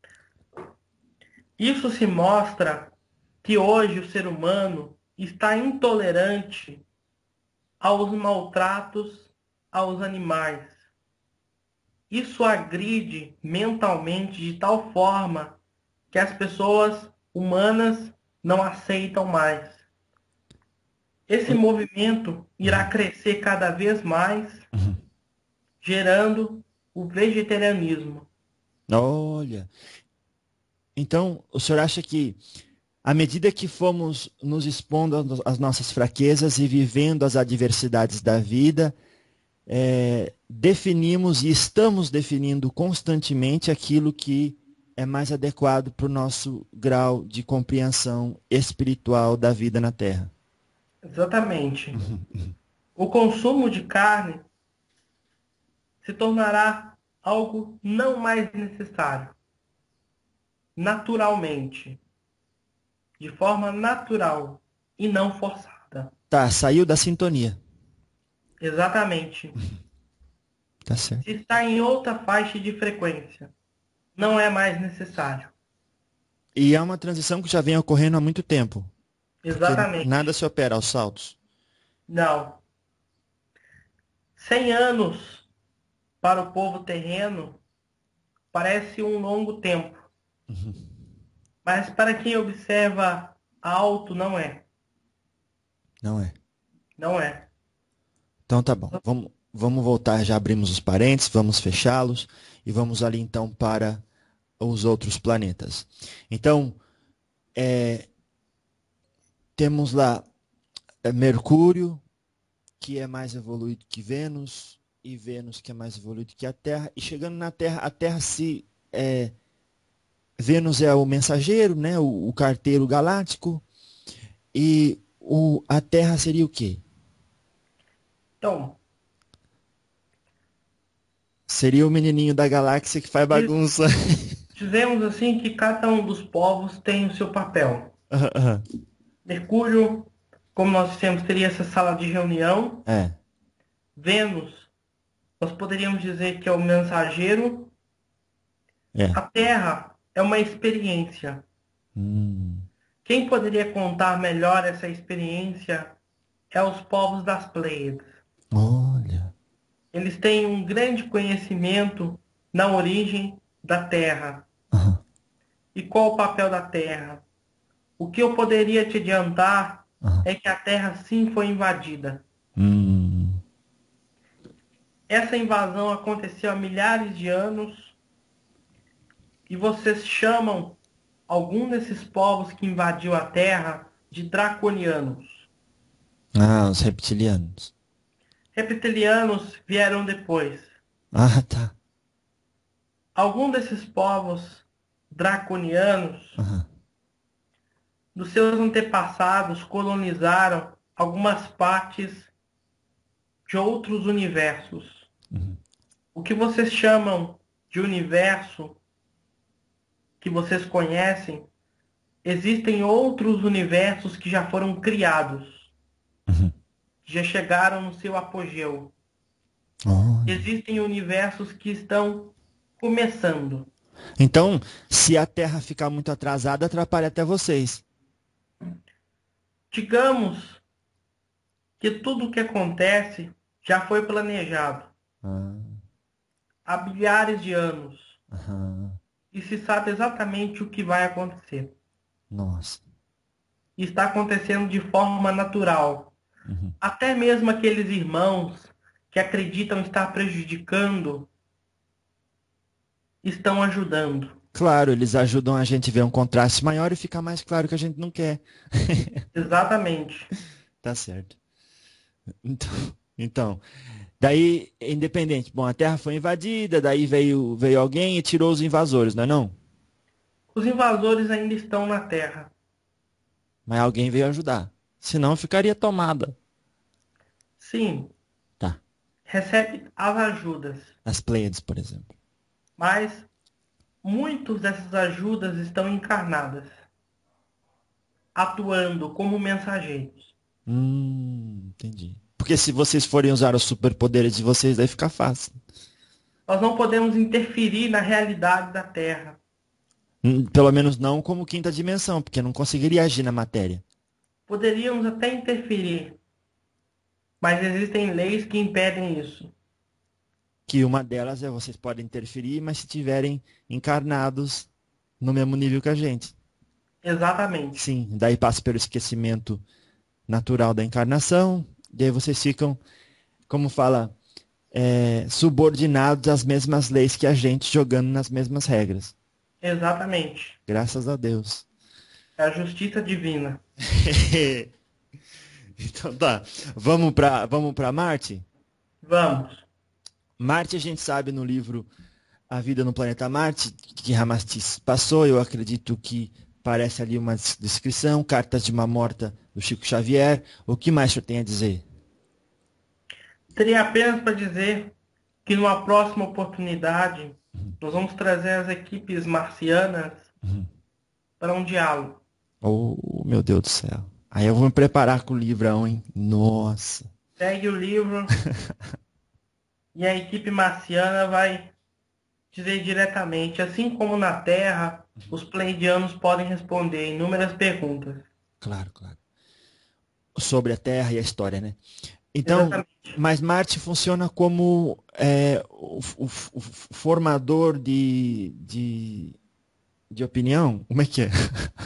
Isso se mostra que hoje o ser humano está intolerante aos maltratos aos animais. Isso agride mentalmente de tal forma que as pessoas humanas não aceitam mais. Esse movimento irá crescer cada vez mais, gerando o vegetarianismo. Olha, então o senhor acha que à medida que fomos nos expondo às nossas fraquezas e vivendo as adversidades da vida, definimos e estamos definindo constantemente aquilo que é mais adequado para o nosso grau de compreensão espiritual da vida na Terra? Exatamente. O consumo de carne se tornará algo não mais necessário. Naturalmente. De forma natural e não forçada. Tá, saiu da sintonia. Exatamente. Tá certo. Se está em outra faixa de frequência, não é mais necessário. E é uma transição que já vem ocorrendo há muito tempo. Exatamente. Nada se opera aos saltos. Não. 100 anos para o povo terreno parece um longo tempo. Mas para quem observa alto, não é. Não é. Não é. Então tá bom. Vamos voltar, já abrimos os parênteses, vamos fechá-los e vamos ali então para os outros planetas. Então, temos lá Mercúrio, que é mais evoluído que Vênus, e Vênus que é mais evoluído que a Terra, e chegando na Terra, a Terra se... Vênus é o mensageiro, né, o carteiro galáctico, e a Terra seria o quê? Então, seria o menininho da galáxia que faz bagunça. Dizemos assim que cada um dos povos tem o seu papel. Mercúrio como nós dissemos, teria essa sala de reunião. É. Vênus, nós poderíamos dizer que é o mensageiro. É. A Terra é uma experiência. Quem poderia contar melhor essa experiência é os povos das Pleiades. Olha. Eles têm um grande conhecimento na origem da Terra. Aham. E qual o papel da Terra? O que eu poderia te adiantar Aham. é que a Terra sim foi invadida. Essa invasão aconteceu há milhares de anos e vocês chamam algum desses povos que invadiu a Terra de draconianos. Ah, os reptilianos. Reptilianos vieram depois. Ah, tá. Algum desses povos draconianos, Aham. dos seus antepassados, colonizaram algumas partes de outros universos. O que vocês chamam de universo, que vocês conhecem, existem outros universos que já foram criados, que já chegaram no seu apogeu. Olha. Existem universos que estão começando. Então, se a Terra ficar muito atrasada, atrapalha até vocês. Digamos que tudo o que acontece já foi planejado há bilhares de anos e se sabe exatamente o que vai acontecer. Nossa. E está acontecendo de forma natural. Até mesmo aqueles irmãos que acreditam estar prejudicando estão ajudando. Claro, eles ajudam a gente a ver um contraste maior e fica mais claro que a gente não quer. Exatamente. Tá certo. Então, daí, independente. Bom, a Terra foi invadida, daí veio alguém e tirou os invasores, não é não? Os invasores ainda estão na Terra. Mas alguém veio ajudar. Senão ficaria tomada. Sim, Tá. recebe as ajudas, As Pleiades, por exemplo. mas muitas dessas ajudas estão encarnadas, atuando como mensageiros. Entendi. Porque se vocês forem usar os superpoderes de vocês, daí fica fácil. Nós não podemos interferir na realidade da Terra. Pelo menos não como quinta dimensão, porque não conseguiria agir na matéria. Poderíamos até interferir, mas existem leis que impedem isso. Que uma delas é vocês podem interferir, mas se tiverem encarnados no mesmo nível que a gente. Exatamente. Sim, daí passa pelo esquecimento natural da encarnação, e aí vocês ficam, como fala, subordinados às mesmas leis que a gente, jogando nas mesmas regras. Exatamente. Graças a Deus. É a justiça divina. Então tá, vamos para Marte? Vamos. Marte a gente sabe no livro A Vida no Planeta Marte, que Ramatiz passou, eu acredito que parece ali uma descrição, Cartas de uma Morta do Chico Xavier. O que mais o senhor tem a dizer? Teria apenas para dizer que numa próxima oportunidade nós vamos trazer as equipes marcianas para um diálogo. Oh, meu Deus do céu. Aí eu vou me preparar com o livrão, hein? Nossa. Pegue o livro e a equipe marciana vai dizer diretamente, assim como na Terra, os pleiadianos podem responder inúmeras perguntas. Claro, claro. Sobre a Terra e a história, né? Então, Exatamente. mas Marte funciona como o formador de opinião? Como é que é?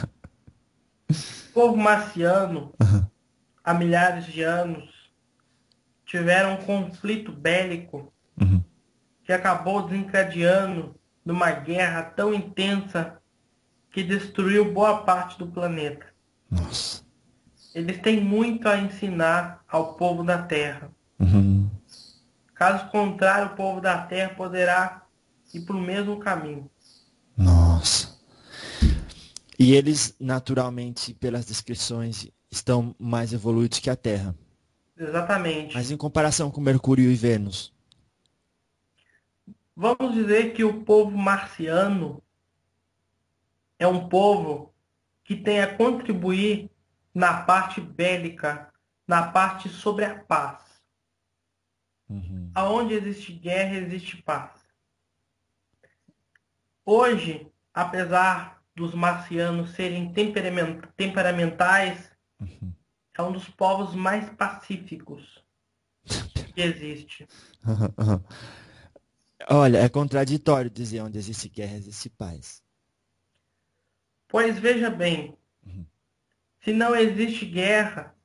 O povo marciano, há milhares de anos, tiveram um conflito bélico que acabou desencadeando numa guerra tão intensa que destruiu boa parte do planeta. Nossa. Eles têm muito a ensinar ao povo da Terra. Caso contrário, o povo da Terra poderá ir para o mesmo caminho. Nossa. E eles, naturalmente, pelas descrições, estão mais evoluídos que a Terra. Exatamente. Mas em comparação com Mercúrio e Vênus? Vamos dizer que o povo marciano é um povo que tem a contribuir na parte bélica, na parte sobre a paz. Aonde existe guerra, existe paz. Hoje, apesar dos marcianos serem temperamentais, é um dos povos mais pacíficos que existe. Olha, é contraditório dizer onde existe guerra, existe paz. Pois veja bem, se não existe guerra,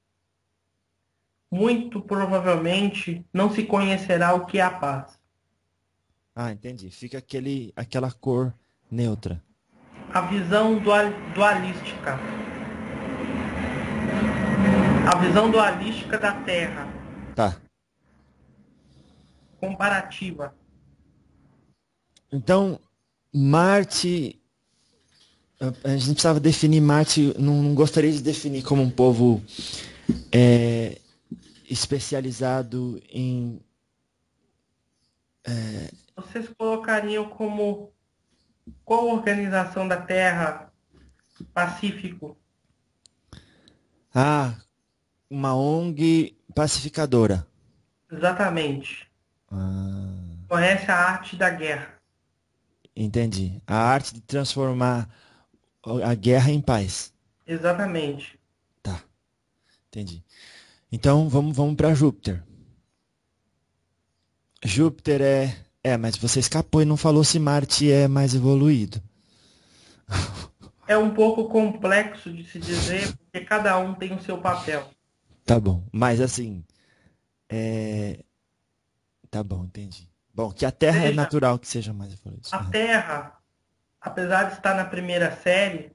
muito provavelmente não se conhecerá o que é a paz. Ah, entendi. Fica aquela cor neutra. A visão dualística. A visão dualística da Terra, Tá. comparativa. Então, Marte, a gente precisava definir Marte, não gostaria de definir como um povo especializado em... Vocês colocariam como qual organização da Terra? Pacífico. Ah, uma ONG pacificadora. Exatamente. Ah, Conhece a arte da guerra. entendi. A arte de transformar a guerra em paz. Exatamente. Tá, entendi. Então, vamos para Júpiter. Júpiter mas você escapou e não falou se Marte é mais evoluído. É um pouco complexo de se dizer, porque cada um tem o seu papel. Tá bom, mas assim, tá bom, entendi. Bom, que a Terra é Veja, natural que seja mais evoluída. a Terra, apesar de estar na primeira série,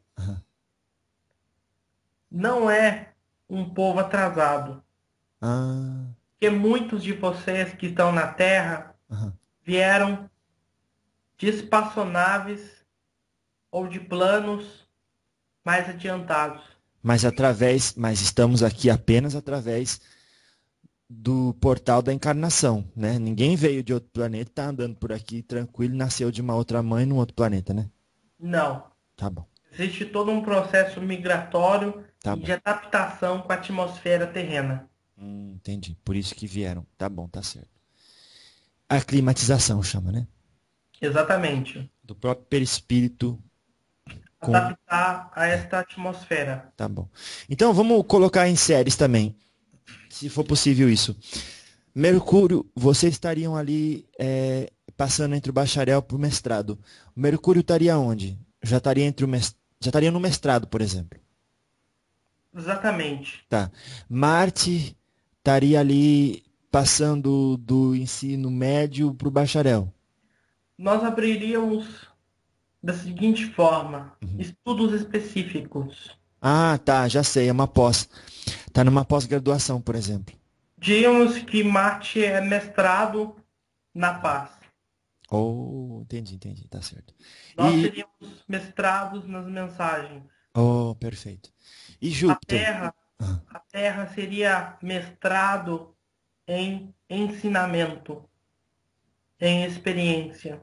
não é um povo atrasado. Ah, Porque muitos de vocês que estão na Terra aham. vieram de espaçonaves ou de planos mais adiantados. Mas estamos aqui apenas através do portal da encarnação, né? Ninguém veio de outro planeta, tá andando por aqui tranquilo, nasceu de uma outra mãe num outro planeta, né? Não. Tá bom, Existe todo um processo migratório tá e bom. de adaptação com a atmosfera terrena. Entendi. Por isso que vieram. Tá bom, tá certo. Aclimatização chama, né? Exatamente. Do próprio perispírito com... Adaptar a esta atmosfera. Tá bom. Então vamos colocar em séries também, se for possível isso. Mercúrio, vocês estariam ali passando entre o bacharel para o mestrado. O Mercúrio estaria onde? Já estaria já estaria no mestrado, por exemplo. Exatamente. Tá. Marte estaria ali passando do ensino médio para o bacharel. Nós abriríamos da seguinte forma: estudos específicos. Ah, tá, já sei, é uma pós. Tá numa pós-graduação, por exemplo. Diríamos que Marte é mestrado na paz. Oh, entendi, tá certo. Nós seríamos mestrados nas mensagens. Oh, perfeito. E A Júpiter? Terra seria mestrado em ensinamento, em experiência.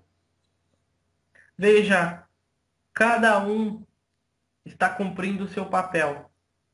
Veja, cada um está cumprindo o seu papel.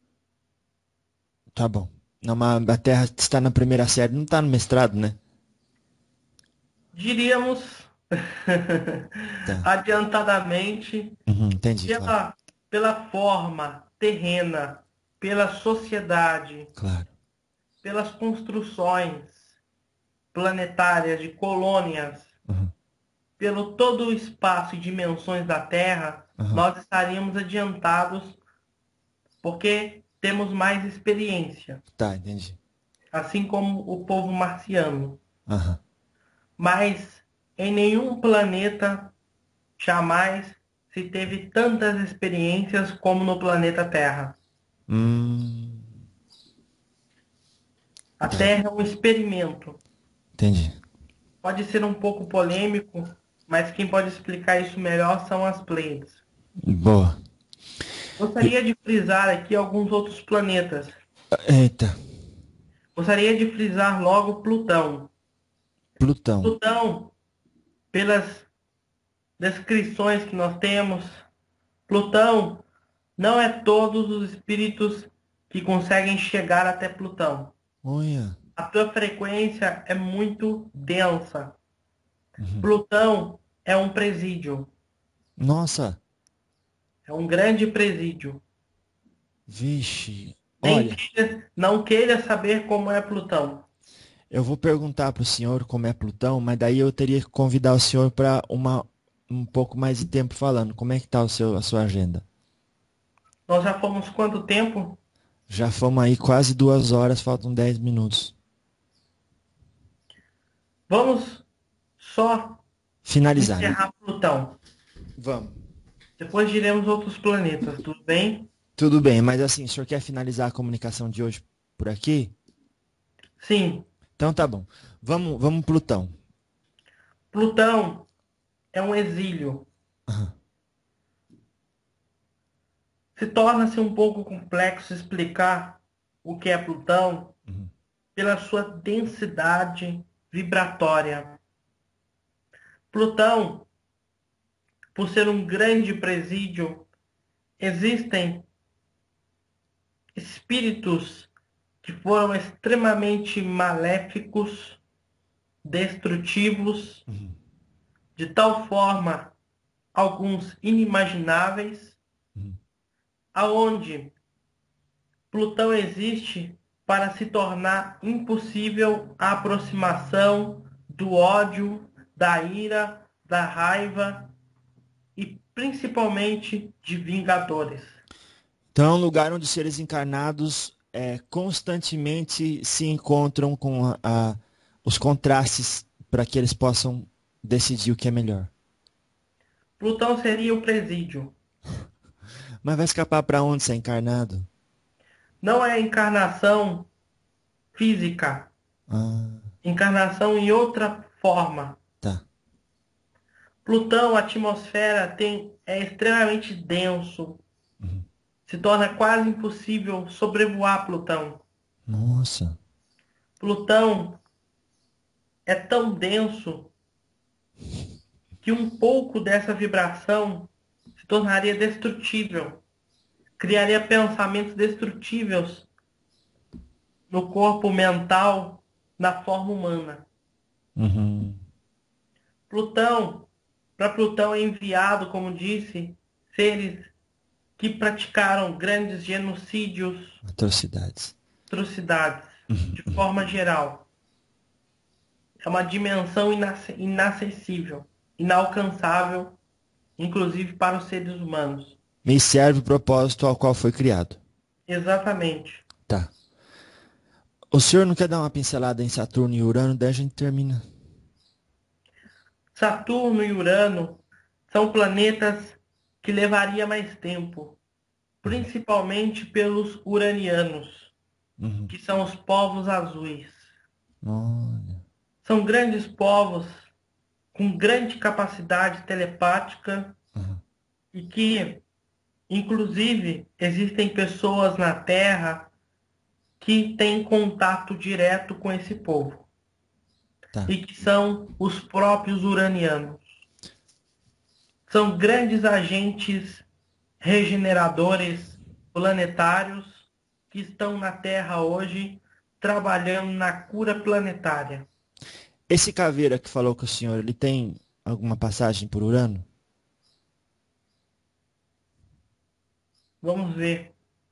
Tá bom. A Terra está na primeira série, não está no mestrado, né? Diríamos Tá. adiantadamente, Entendi, claro. pela forma terrena, pela sociedade, Claro. pelas construções planetárias de colônias, pelo todo o espaço e dimensões da Terra, nós estaríamos adiantados porque temos mais experiência. Tá, entendi. Assim como o povo marciano. Aham. Mas em nenhum planeta jamais se teve tantas experiências como no planeta Terra. A Terra é um experimento. Entendi. Pode ser um pouco polêmico, mas quem pode explicar isso melhor são as Pleiades. Boa. Gostaria de frisar aqui alguns outros planetas. Eita. Gostaria de frisar logo Plutão. Plutão. Plutão, pelas descrições que nós temos, Plutão Não é todos os espíritos que conseguem chegar até Plutão. Olha. A tua frequência é muito densa. Uhum. Plutão é um presídio. Nossa. É um grande presídio. Vixe. Nem Olha, queira, não queira saber como é Plutão. eu vou perguntar para o senhor como é Plutão, mas daí eu teria que convidar o senhor para um pouco mais de tempo falando. Como é que está a sua agenda? Nós já fomos quanto tempo? Já fomos aí quase 2 horas, faltam 10 minutos. Vamos só Finalizar, né? encerrar Plutão. Vamos. Depois diremos outros planetas, tudo bem? Tudo bem, mas assim, o senhor quer finalizar a comunicação de hoje por aqui? Sim, Então tá bom. Vamos Plutão. Plutão é um exílio. Aham. Se torna-se um pouco complexo explicar o que é Plutão Uhum. pela sua densidade vibratória. Plutão, por ser um grande presídio, existem espíritos que foram extremamente maléficos, destrutivos, Uhum. de tal forma, alguns inimagináveis, Uhum. aonde Plutão existe para se tornar impossível a aproximação do ódio, da ira, da raiva e principalmente de vingadores. Então é um lugar onde seres encarnados constantemente se encontram com os contrastes para que eles possam decidir o que é melhor. Plutão seria o presídio. Mas vai escapar para onde se é encarnado? Não é encarnação física, Ah, encarnação em outra forma. tá. Plutão, a atmosfera é extremamente denso. Uhum. Se torna quase impossível sobrevoar Plutão. Nossa. Plutão é tão denso que um pouco dessa vibração se tornaria destrutível, criaria pensamentos destrutíveis no corpo mental, na forma humana. Uhum. Plutão, para Plutão é enviado, como disse, seres que praticaram grandes genocídios, Atrocidades. atrocidades, de Uhum. forma geral. É uma dimensão inacessível, inalcançável, inclusive para os seres humanos. Me serve o propósito ao qual foi criado. Exatamente. Tá. O senhor não quer dar uma pincelada em Saturno e Urano? Daí a gente termina. Saturno e Urano são planetas que levaria mais tempo, principalmente pelos uranianos, Uhum. que são os povos azuis. Olha. São grandes povos com grande capacidade telepática Uhum. e que, inclusive, existem pessoas na Terra que têm contato direto com esse povo Tá. e que são os próprios uranianos. São grandes agentes regeneradores planetários que estão na Terra hoje trabalhando na cura planetária. Esse caveira que falou com o senhor, ele tem alguma passagem por Urano? Vamos ver.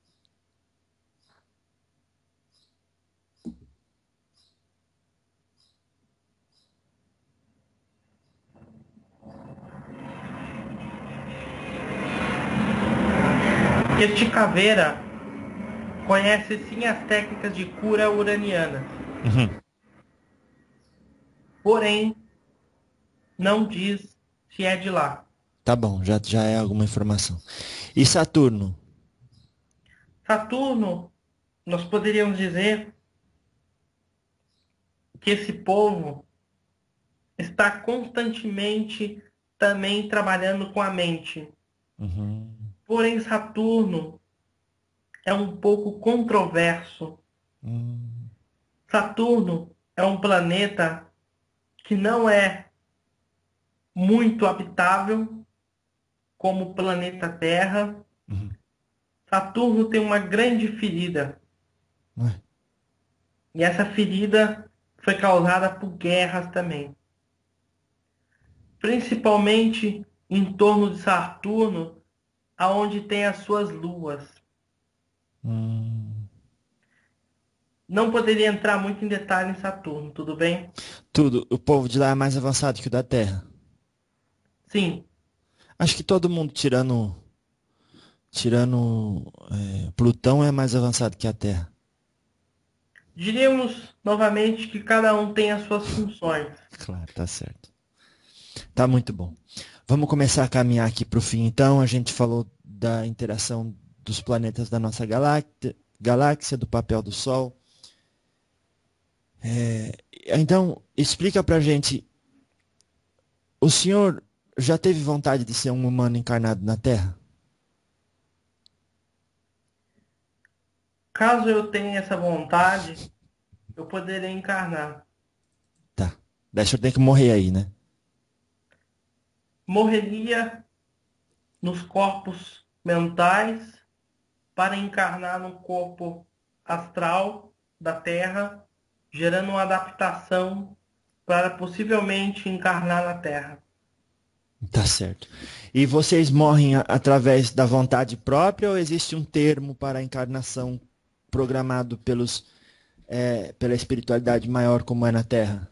Este caveira conhece sim as técnicas de cura uraniana, Uhum. porém não diz se é de lá. Tá bom, já é alguma informação. E Saturno? Saturno, nós poderíamos dizer que esse povo está constantemente também trabalhando com a mente. Uhum. Porém, Saturno é um pouco controverso. Hum. Saturno é um planeta que não é muito habitável como o planeta Terra, Uhum. Saturno tem uma grande ferida. Ué. E essa ferida foi causada por guerras também. Principalmente em torno de Saturno, aonde tem as suas luas. Não poderia entrar muito em detalhe em Saturno, tudo bem? Tudo. O povo de lá é mais avançado que o da Terra. Sim, Acho que todo mundo, Plutão, é mais avançado que a Terra. diríamos novamente que cada um tem as suas funções. Claro, tá certo. Tá muito bom. Vamos começar a caminhar aqui para o fim, então. A gente falou da interação dos planetas da nossa galáxia, do papel do Sol. Então, explica pra gente, o senhor já teve vontade de ser um humano encarnado na Terra? Caso eu tenha essa vontade, eu poderei encarnar. Tá. Daí o senhor tem que morrer aí, né? Morreria nos corpos mentais para encarnar no corpo astral da Terra, gerando uma adaptação para possivelmente encarnar na Terra. Tá certo. E vocês morrem através da vontade própria ou existe um termo para a encarnação programado pela espiritualidade maior como é na Terra?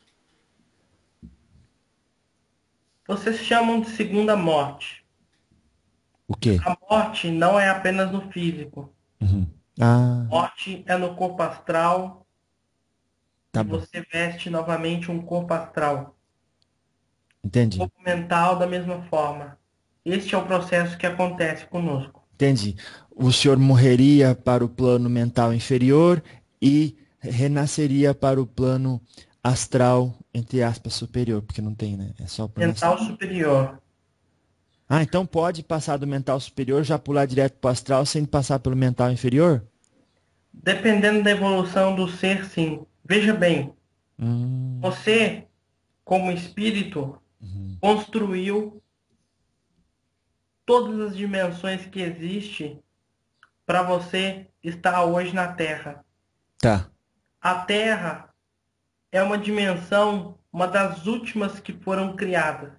Vocês chamam de segunda morte. O quê? A morte não é apenas no físico. Uhum. Ah, Morte é no corpo astral tá e bom. você veste novamente um corpo astral. Entendi. Corpo mental da mesma forma. Este é o processo que acontece conosco. Entendi. O senhor morreria para o plano mental inferior e renasceria para o plano astral, entre aspas, superior, porque não tem, né? É só o plano Mental astral. superior. Ah, então pode passar do mental superior, já pular direto para o astral sem passar pelo mental inferior? Dependendo da evolução do ser, sim. Veja bem, Hum, você, como espírito, uhum. construiu todas as dimensões que existem para você estar hoje na Terra. Tá. A Terra é uma dimensão, uma das últimas que foram criadas.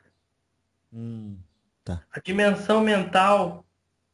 Tá. A dimensão mental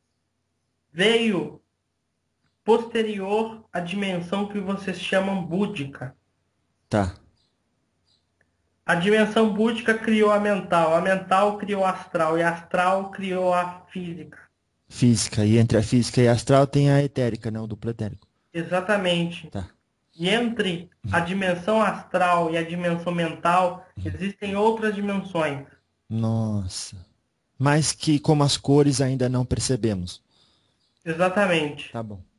veio posterior à dimensão que vocês chamam búdica. Tá. A dimensão búdica criou a mental criou a astral, e a astral criou a física. Física. E entre a física e a astral tem a etérica, né? O duplo etérico. Exatamente. Tá. E entre a dimensão astral e a dimensão mental, existem outras dimensões. Nossa. Mas que como as cores ainda não percebemos. Exatamente. Tá bom.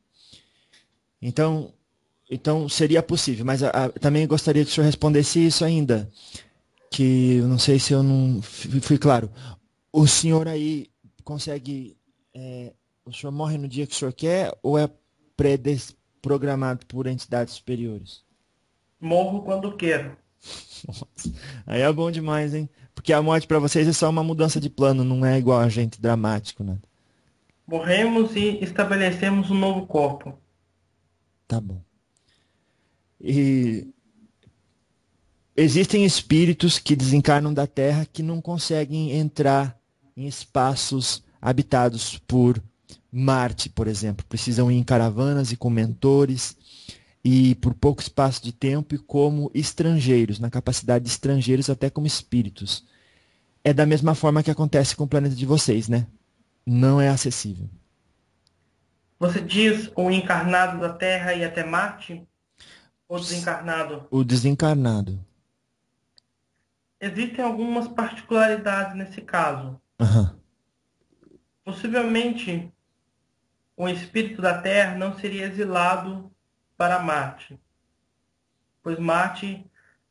Então seria possível, mas também gostaria que o senhor respondesse isso ainda, que eu não sei se eu não fui claro. O senhor aí consegue, o senhor morre no dia que o senhor quer ou é pré-programado por entidades superiores? Morro quando quero. Nossa, aí é bom demais, hein? Porque a morte para vocês é só uma mudança de plano, não é igual a gente dramático, né? Morremos e estabelecemos um novo corpo. Tá bom. E existem espíritos que desencarnam da Terra que não conseguem entrar em espaços habitados por Marte, por exemplo. Precisam ir em caravanas e com mentores e por pouco espaço de tempo e como estrangeiros, na capacidade de estrangeiros até como espíritos. É da mesma forma que acontece com o planeta de vocês, né? Não é acessível. Você diz o encarnado da Terra e até Marte? Ou desencarnado? O desencarnado. Existem algumas particularidades nesse caso. Aham. Possivelmente, o espírito da Terra não seria exilado para Marte, pois Marte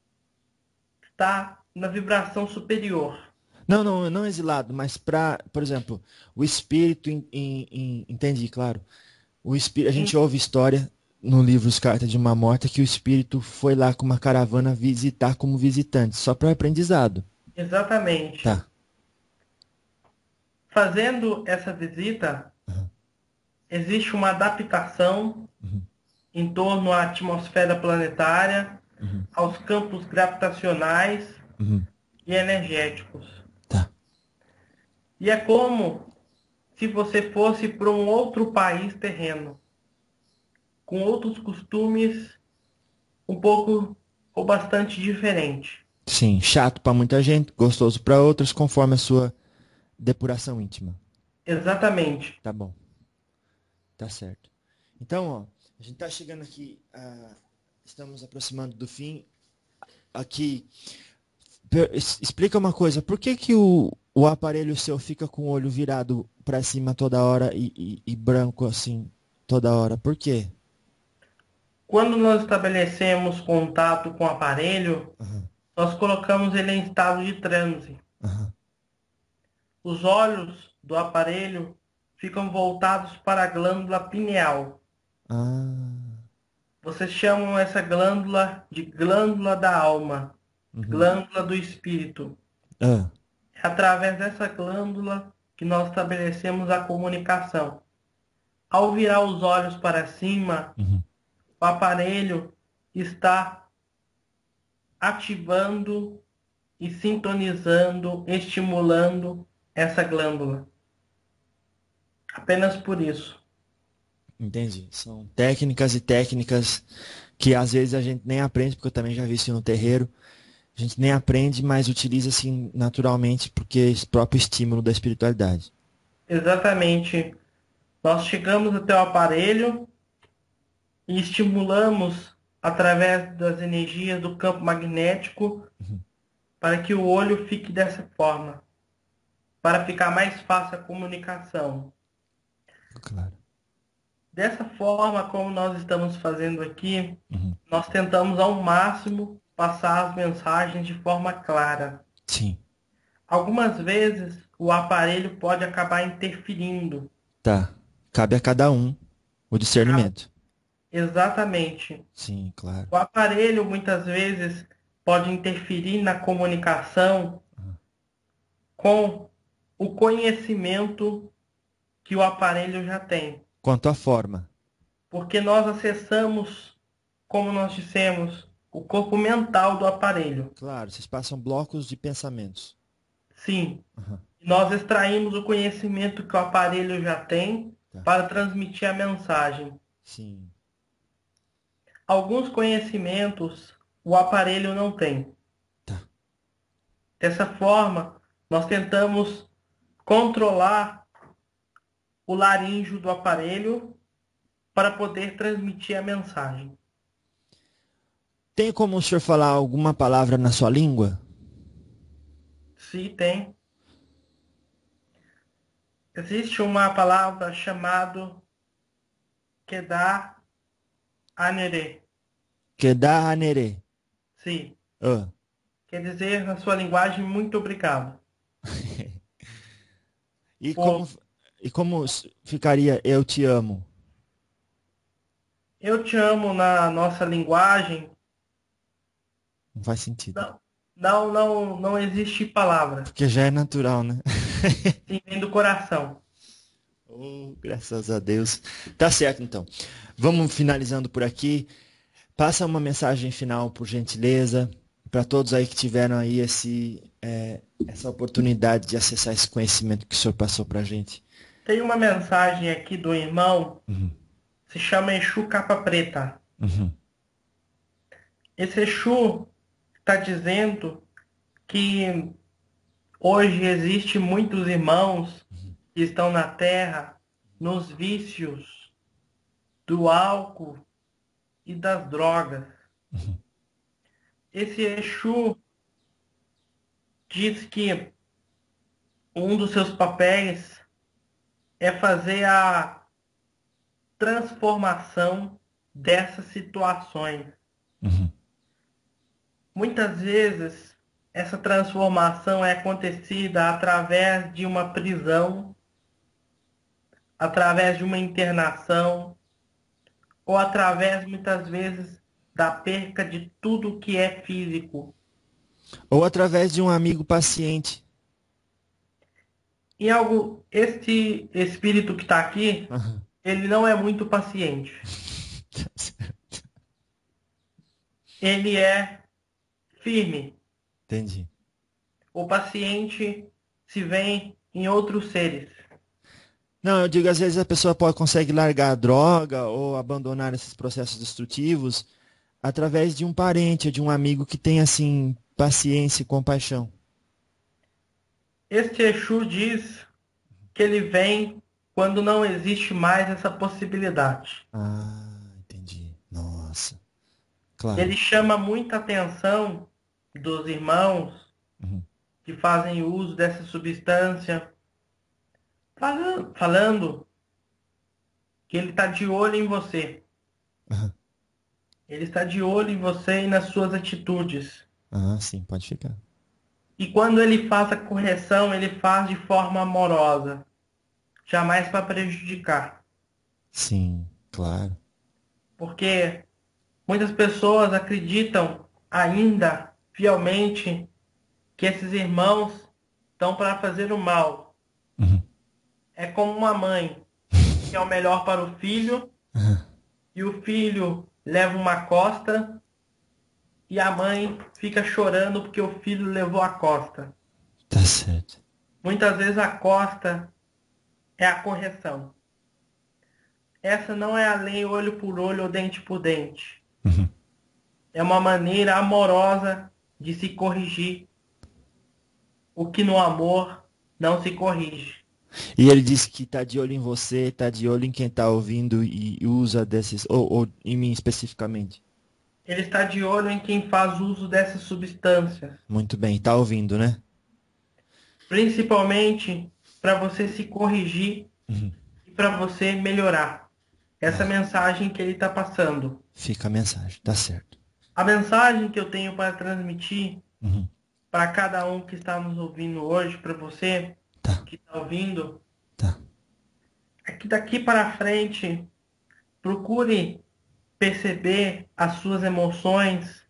está na vibração superior. Não exilado, mas por exemplo, o espírito, entendi, claro. A gente ouve história no livro Os Cartas de uma Morta que o espírito foi lá com uma caravana visitar como visitante, só para aprendizado. Exatamente. Tá. Fazendo essa visita, existe uma adaptação em torno à atmosfera planetária, aos campos gravitacionais e energéticos. Tá. E é como se você fosse para um outro país terreno, com outros costumes um pouco ou bastante diferente. Sim, chato para muita gente, gostoso para outros, conforme a sua depuração íntima. Exatamente. Tá bom. Tá certo. Então, ó, a gente tá chegando aqui, estamos aproximando do fim. Aqui, explica uma coisa, por que que o aparelho seu fica com o olho virado para cima toda hora e branco assim toda hora? Por quê? Quando nós estabelecemos contato com o aparelho, nós colocamos ele em estado de transe. Os olhos do aparelho ficam voltados para a glândula pineal. Ah, Vocês chamam essa glândula de glândula da alma, glândula do espírito. ah, É através dessa glândula que nós estabelecemos a comunicação. Ao virar os olhos para cima, o aparelho está ativando e sintonizando, estimulando essa glândula. Apenas por isso. entendi. São técnicas e técnicas que às vezes a gente nem aprende, porque eu também já vi isso no terreiro. A gente nem aprende, mas utiliza assim naturalmente, porque é esse próprio estímulo da espiritualidade. Exatamente. Nós chegamos até o aparelho e estimulamos através das energias do campo magnético para que o olho fique dessa forma, para ficar mais fácil a comunicação. Claro. Dessa forma, como nós estamos fazendo aqui, nós tentamos ao máximo passar as mensagens de forma clara. Sim. Algumas vezes o aparelho pode acabar interferindo. Tá. Cabe a cada um o discernimento. Exatamente. Sim, claro. O aparelho muitas vezes pode interferir na comunicação com o conhecimento que o aparelho já tem. Quanto à forma. Porque nós acessamos, como nós dissemos, o corpo mental do aparelho. Claro, vocês passam blocos de pensamentos. Sim. Nós extraímos o conhecimento que o aparelho já tem para transmitir a mensagem. Sim. Alguns conhecimentos o aparelho não tem. Tá. Dessa forma, nós tentamos controlar o laríngeo do aparelho para poder transmitir a mensagem. Tem como o senhor falar alguma palavra na sua língua? Sim, tem. Existe uma palavra chamada Kedah Anere. Kedah Anere. Sim. Ah. Quer dizer, na sua linguagem, muito obrigado. E como ficaria eu te amo? Eu te amo na nossa linguagem. Não faz sentido. Não existe palavra. Porque já é natural, né? Sim, vem do coração. Oh, graças a Deus. Tá certo, então. Vamos finalizando por aqui. Passa uma mensagem final, por gentileza, para todos aí que tiveram aí essa oportunidade de acessar esse conhecimento que o senhor passou para a gente. Tem uma mensagem aqui do irmão, se chama Exu Capa Preta. Esse Exu está dizendo que hoje existe muitos irmãos que estão na Terra nos vícios do álcool e das drogas. Esse Exu diz que um dos seus papéis é fazer a transformação dessas situações. Muitas vezes, essa transformação é acontecida através de uma prisão, através de uma internação, ou através, muitas vezes, da perca de tudo que é físico. Ou através de um amigo paciente. Este espírito que está aqui, ele não é muito paciente. Ele é firme. Entendi. O paciente se vê em outros seres. Não, eu digo, às vezes a pessoa consegue largar a droga ou abandonar esses processos destrutivos através de um parente ou de um amigo que tem, assim, paciência e compaixão. Este Exu diz que ele vem quando não existe mais essa possibilidade. Ah, entendi. Nossa. Claro. Ele chama muita atenção dos irmãos Uhum. que fazem uso dessa substância, falando que ele está de olho em você. Uhum. Ele está de olho em você e nas suas atitudes. Ah, sim, pode ficar. E quando ele faz a correção, ele faz de forma amorosa, jamais para prejudicar. Sim, claro. Porque muitas pessoas acreditam ainda fielmente que esses irmãos estão para fazer o mal. Uhum. É como uma mãe que é o melhor para o filho e o filho leva uma costa e a mãe fica chorando porque o filho levou a costa. Tá certo. Muitas vezes a costa é a correção. Essa não é a lei olho por olho ou dente por dente. Uhum. É uma maneira amorosa de se corrigir o que no amor não se corrige. E ele disse que tá de olho em você, tá de olho em quem tá ouvindo e usa desses, ou em mim especificamente. Ele está de olho em quem faz uso dessas substâncias, Muito bem, tá ouvindo, né? principalmente para você se corrigir Uhum. e para você melhorar. Essa mensagem que ele está passando. Fica a mensagem, tá certo. A mensagem que eu tenho para transmitir Uhum. para cada um que está nos ouvindo hoje, para você Tá, que está ouvindo, tá. é que daqui para frente procure perceber as suas emoções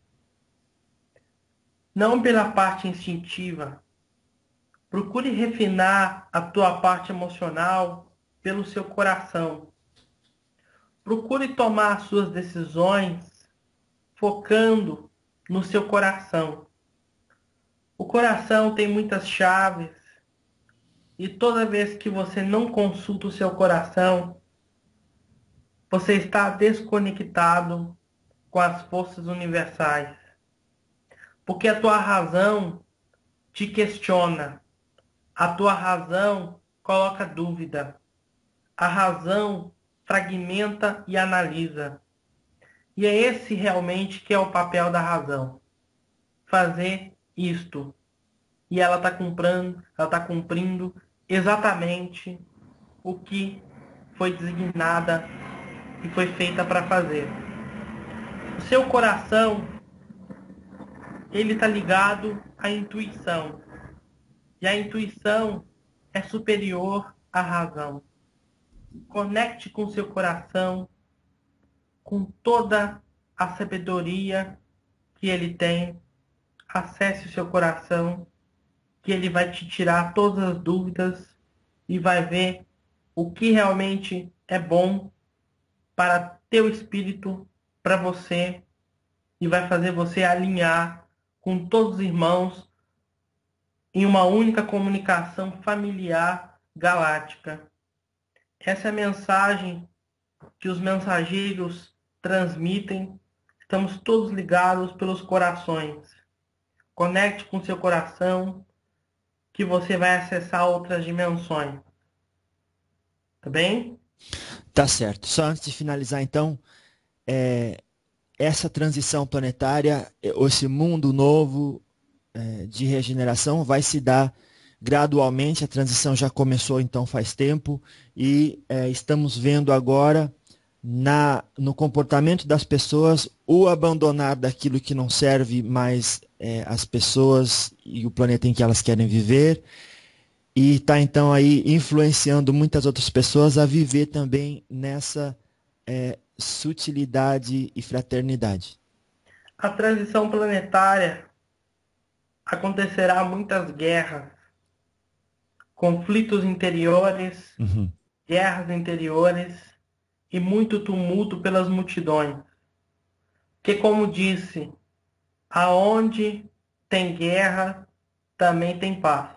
não pela parte instintiva. Procure refinar a tua parte emocional pelo seu coração. Procure tomar as suas decisões focando no seu coração. O coração tem muitas chaves e toda vez que você não consulta o seu coração, você está desconectado com as forças universais. Porque a tua razão te questiona. A tua razão coloca dúvida. A razão fragmenta e analisa. E é esse realmente que é o papel da razão. Fazer isto. E ela está cumprindo exatamente o que foi designada e foi feita para fazer. O seu coração, ele está ligado à intuição. E a intuição é superior à razão. Conecte com seu coração, com toda a sabedoria que ele tem. Acesse o seu coração, que ele vai te tirar todas as dúvidas e vai ver o que realmente é bom para teu espírito, para você, e vai fazer você alinhar com todos os irmãos em uma única comunicação familiar galáctica. Essa é a mensagem que os mensageiros transmitem. Estamos todos ligados pelos corações. Conecte com seu coração, que você vai acessar outras dimensões. Tá bem? Tá certo. Só antes de finalizar, então, essa transição planetária, esse mundo novo de regeneração vai se dar gradualmente. A transição já começou, então, faz tempo, e estamos vendo agora no comportamento das pessoas o abandonar daquilo que não serve mais as pessoas e o planeta em que elas querem viver, e está então aí influenciando muitas outras pessoas a viver também nessa sutilidade e fraternidade. A transição planetária acontecerá muitas guerras, conflitos interiores, Uhum. guerras interiores, e muito tumulto pelas multidões. Que, como disse, aonde tem guerra, também tem paz.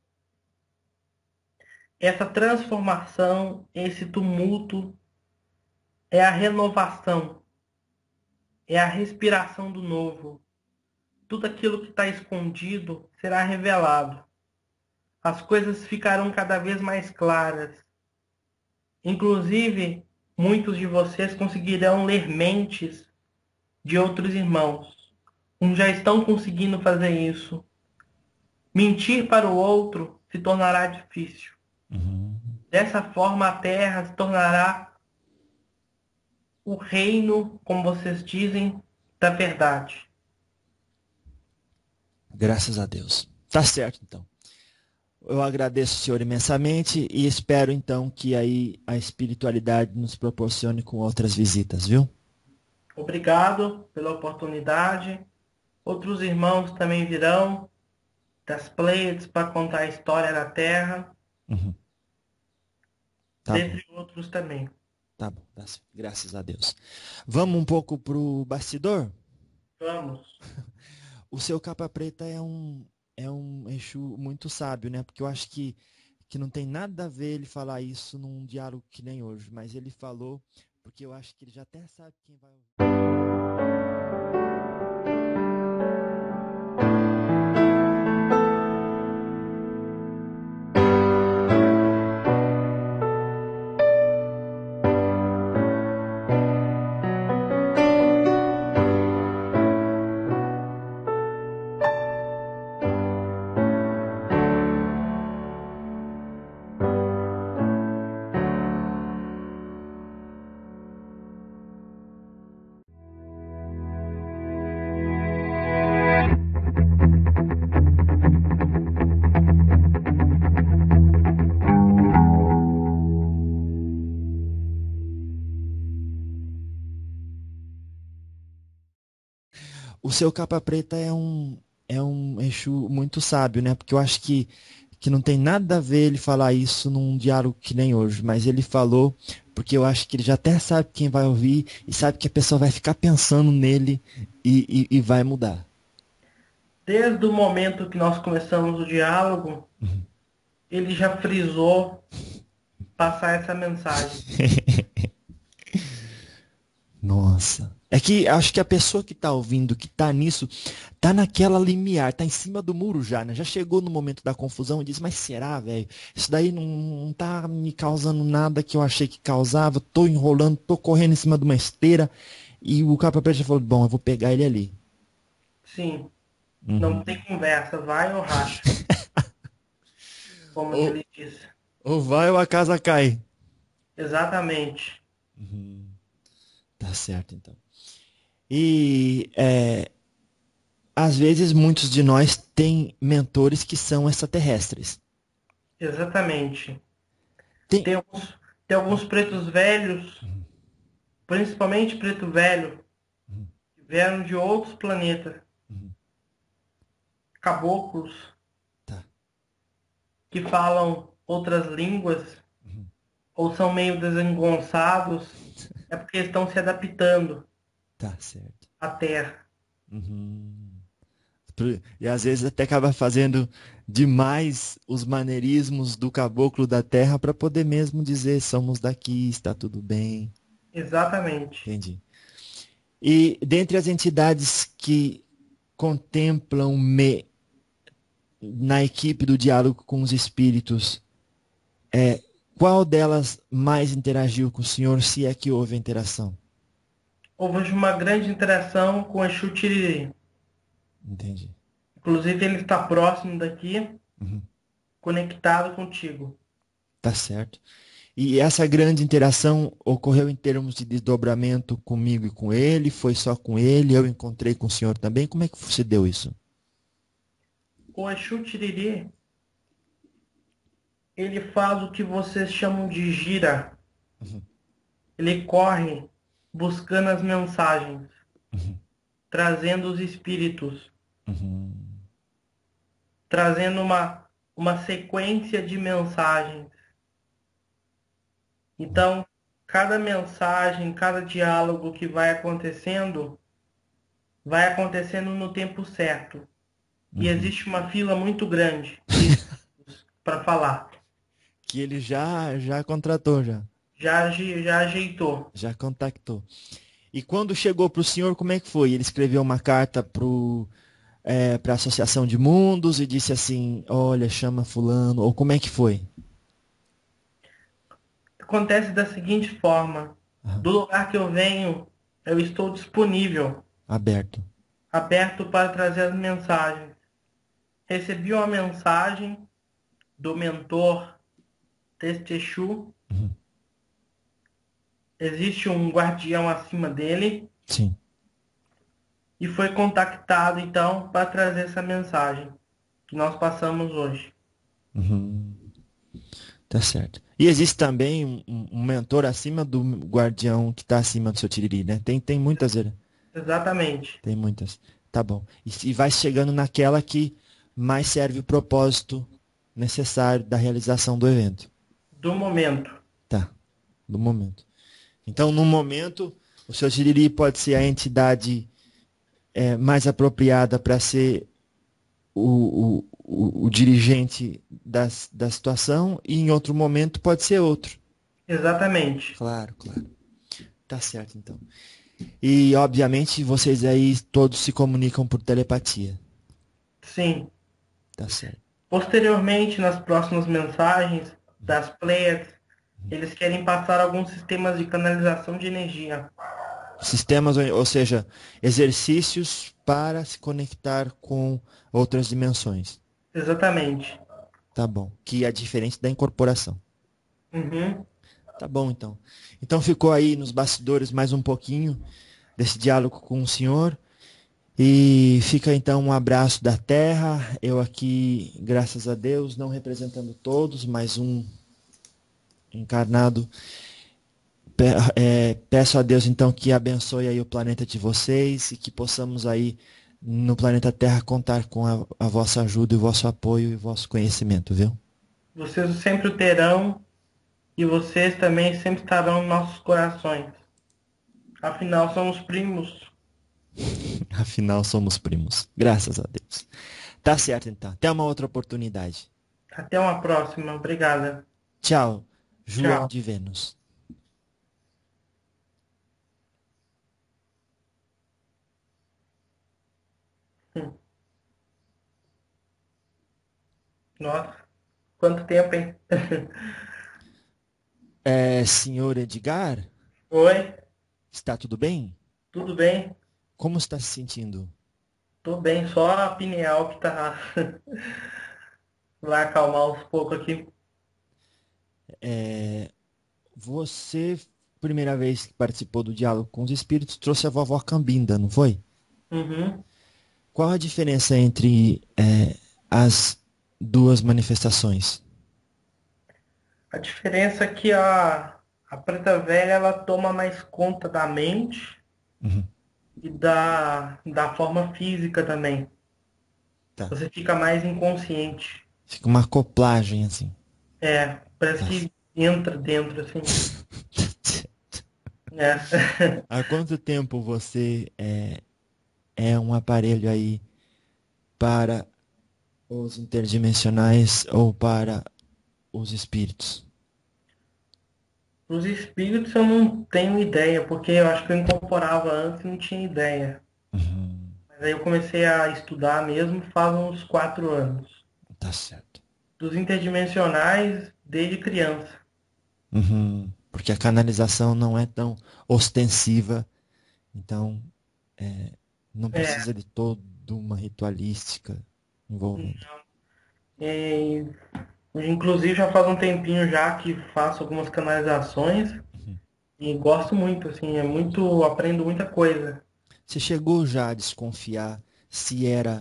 Essa transformação, esse tumulto, é a renovação, é a respiração do novo. Tudo aquilo que está escondido será revelado. As coisas ficarão cada vez mais claras. Inclusive, muitos de vocês conseguirão ler mentes de outros irmãos. Uns já estão conseguindo fazer isso. Mentir para o outro se tornará difícil. Dessa forma, a terra se tornará o reino, como vocês dizem, da verdade. Graças a Deus. Tá certo, então. Eu agradeço o Senhor imensamente e espero, então, que aí a espiritualidade nos proporcione com outras visitas, viu? Obrigado pela oportunidade. Outros irmãos também virão das Pleiades para contar a história da Terra, Tá dentre bom. outros também. Tá bom, graças a Deus. Vamos um pouco pro bastidor? Vamos. O seu capa preta é um Exu muito sábio, né? Porque eu acho que não tem nada a ver ele falar isso num diálogo que nem hoje, mas ele falou porque eu acho que ele já até sabe quem vai ouvir. O seu capa preta é um Exu muito sábio, né? Porque eu acho que não tem nada a ver ele falar isso num diálogo que nem hoje, mas ele falou porque eu acho que ele já até sabe quem vai ouvir e sabe que a pessoa vai ficar pensando nele e vai mudar. Desde o momento que nós começamos o diálogo, ele já frisou passar essa mensagem. Nossa. É que acho que a pessoa que tá ouvindo, que tá nisso, tá naquela limiar, tá em cima do muro já, né? Já chegou no momento da confusão e diz, mas será, velho? Isso daí não tá me causando nada que eu achei que causava, tô enrolando, tô correndo em cima de uma esteira. E o capa preta já falou, bom, eu vou pegar ele ali. Sim, não tem conversa, vai ou racha, como Ou, ele disse. ou vai ou a casa cai. Exatamente. Tá certo, então. E às vezes muitos de nós têm mentores que são extraterrestres. Exatamente. Tem. Tem alguns, tem alguns pretos velhos, principalmente preto velho, que vieram de outros planetas, caboclos, Tá. que falam outras línguas, ou são meio desengonçados, é porque estão se adaptando Tá certo. à Terra. E às vezes até acaba fazendo demais os maneirismos do caboclo da terra para poder mesmo dizer somos daqui, está tudo bem. Exatamente. Entendi. E dentre as entidades que contemplam-me na equipe do diálogo com os espíritos, qual delas mais interagiu com o senhor, se é que houve interação? Houve uma grande interação com o Exu Tiriri. Entendi. Inclusive, ele está próximo daqui, conectado contigo. Tá certo. E essa grande interação ocorreu em termos de desdobramento comigo e com ele? Foi só com ele? Eu encontrei com o senhor também? Como é que se deu isso? O Exu Tiriri, ele faz o que vocês chamam de gira. Ele corre buscando as mensagens, trazendo os espíritos, trazendo uma sequência de mensagens. Então, cada mensagem, cada diálogo que vai acontecendo no tempo certo. E existe uma fila muito grande para falar. Que ele já contratou, já. Já ajeitou. Já contactou. E quando chegou para o senhor, como é que foi? Ele escreveu uma carta para a Associação de Mundos e disse assim, olha, chama fulano, ou como é que foi? Acontece da seguinte forma: do lugar que eu venho, eu estou disponível, Aberto. aberto para trazer as mensagens. Recebi uma mensagem do mentor Testexu. Existe um guardião acima dele Sim. e foi contactado então para trazer essa mensagem que nós passamos hoje. Tá certo. E existe também um mentor acima do guardião que está acima do seu tiriri, né? Tem muitas. Exatamente. Tem muitas. Tá bom. E vai chegando naquela que mais serve o propósito necessário da realização do evento. Do momento. Tá. Do momento. Então, no momento, o seu tiriri pode ser a entidade mais apropriada para ser o dirigente da situação e em outro momento pode ser outro. Exatamente. Claro, claro. Tá certo, então. E, obviamente, vocês aí todos se comunicam por telepatia. Sim. Tá certo. Posteriormente, nas próximas mensagens das Pleiades, eles querem passar alguns sistemas de canalização de energia. Sistemas, ou seja, exercícios para se conectar com outras dimensões. Exatamente. Tá bom. Que é diferente da incorporação. Uhum. Tá bom, então. Então ficou aí nos bastidores mais um pouquinho desse diálogo com o senhor. E fica então um abraço da Terra. Eu aqui, graças a Deus, não representando todos, mas um encarnado. Peço a Deus então que abençoe aí o planeta de vocês e que possamos aí no planeta Terra contar com a vossa ajuda, o vosso apoio e o vosso conhecimento, viu? Vocês sempre o terão e vocês também sempre estarão nos nossos corações. Afinal, somos primos. Afinal, somos primos. Graças a Deus. Tá certo então. Até uma outra oportunidade. Até uma próxima. Obrigada. Tchau, João Tchau. de Vênus. Nossa, quanto tempo, hein? Senhor Edgar, Oi, está tudo bem? tudo bem? Como está se sentindo? Tô bem, só a pineal que tá. Vai acalmar uns poucos aqui. Você, primeira vez que participou do diálogo com os espíritos, trouxe a vovó Cambinda, não foi? Uhum. Qual a diferença entre as duas manifestações? A diferença é que a preta velha ela toma mais conta da mente Uhum. e da forma física também. Tá. Você fica mais inconsciente. Fica uma acoplagem assim. Parece que entra dentro, assim. É. Há quanto tempo você é um aparelho aí para os interdimensionais ou para os espíritos? Os espíritos eu não tenho ideia, porque eu acho que eu incorporava antes e não tinha ideia. Uhum. Mas aí eu comecei a estudar mesmo faz uns 4 anos. Tá certo. Dos interdimensionais desde criança. Uhum. Porque a canalização não é tão ostensiva, então não precisa de toda uma ritualística envolvendo. E, inclusive já faz um tempinho já que faço algumas canalizações e gosto muito, assim, aprendo muita coisa. Você chegou já a desconfiar se era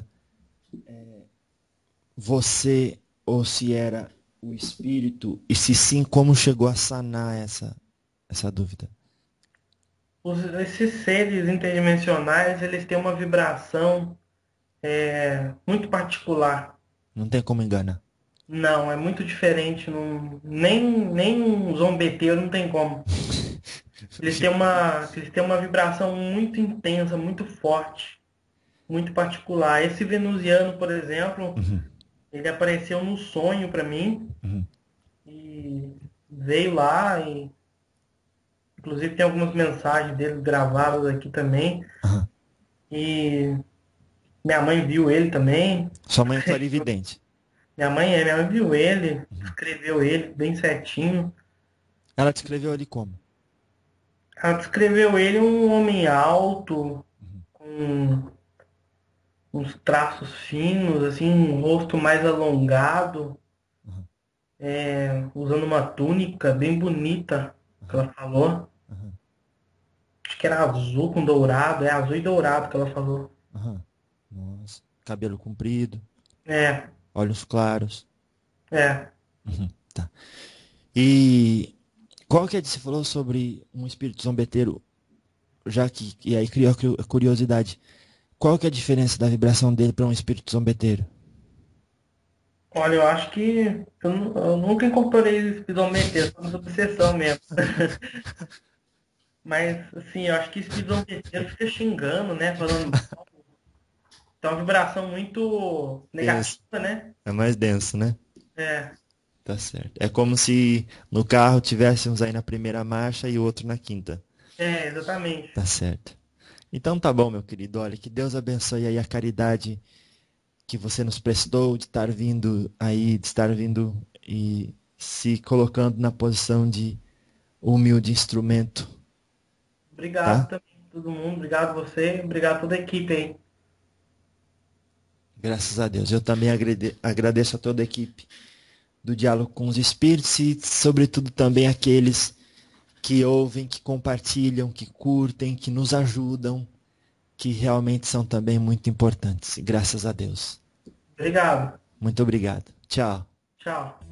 você ou se era o espírito? E se sim, como chegou a sanar essa dúvida? Esses seres interdimensionais, eles têm uma vibração muito particular. Não tem como enganar. Não, é muito diferente. Nem um zombeteiro não tem como. Eles têm uma vibração muito intensa, muito forte, muito particular. Esse venusiano, por exemplo, ele apareceu no sonho para mim e veio lá e inclusive tem algumas mensagens dele gravadas aqui também. E minha mãe viu ele também. Sua mãe é clarividente. Minha mãe viu ele, escreveu ele bem certinho. Ela descreveu ele como? Ela descreveu ele um homem alto, com uns traços finos, assim, um rosto mais alongado, usando uma túnica bem bonita, que ela falou. Acho que era azul com dourado, é azul e dourado que ela falou. Nossa. Cabelo comprido, É, olhos claros. é. Tá. E qual que é que você falou sobre um espírito zombeteiro, já que, e aí criou a curiosidade, qual que é a diferença da vibração dele para um espírito zombeteiro? Olha, eu acho que eu nunca incorporei esse espirometria, só na obsessão mesmo. Mas, assim, eu acho que esse espirometria fica xingando, né? Falando mal. Então, uma vibração muito negativa, né? É mais denso, né? É, Tá certo. É como se no carro tivéssemos aí na primeira marcha e o outro na quinta. exatamente. Tá certo. Então tá bom, meu querido. Olha, que Deus abençoe aí a caridade que você nos prestou de estar vindo aí, de estar vindo e se colocando na posição de humilde instrumento, Obrigado tá? também a todo mundo, obrigado a você, obrigado a toda a equipe aí. Graças a Deus. Eu também agradeço a toda a equipe do Diálogo com os Espíritos e, sobretudo, também aqueles que ouvem, que compartilham, que curtem, que nos ajudam, que realmente são também muito importantes. Graças a Deus. Obrigado. Muito obrigado. Tchau. Tchau.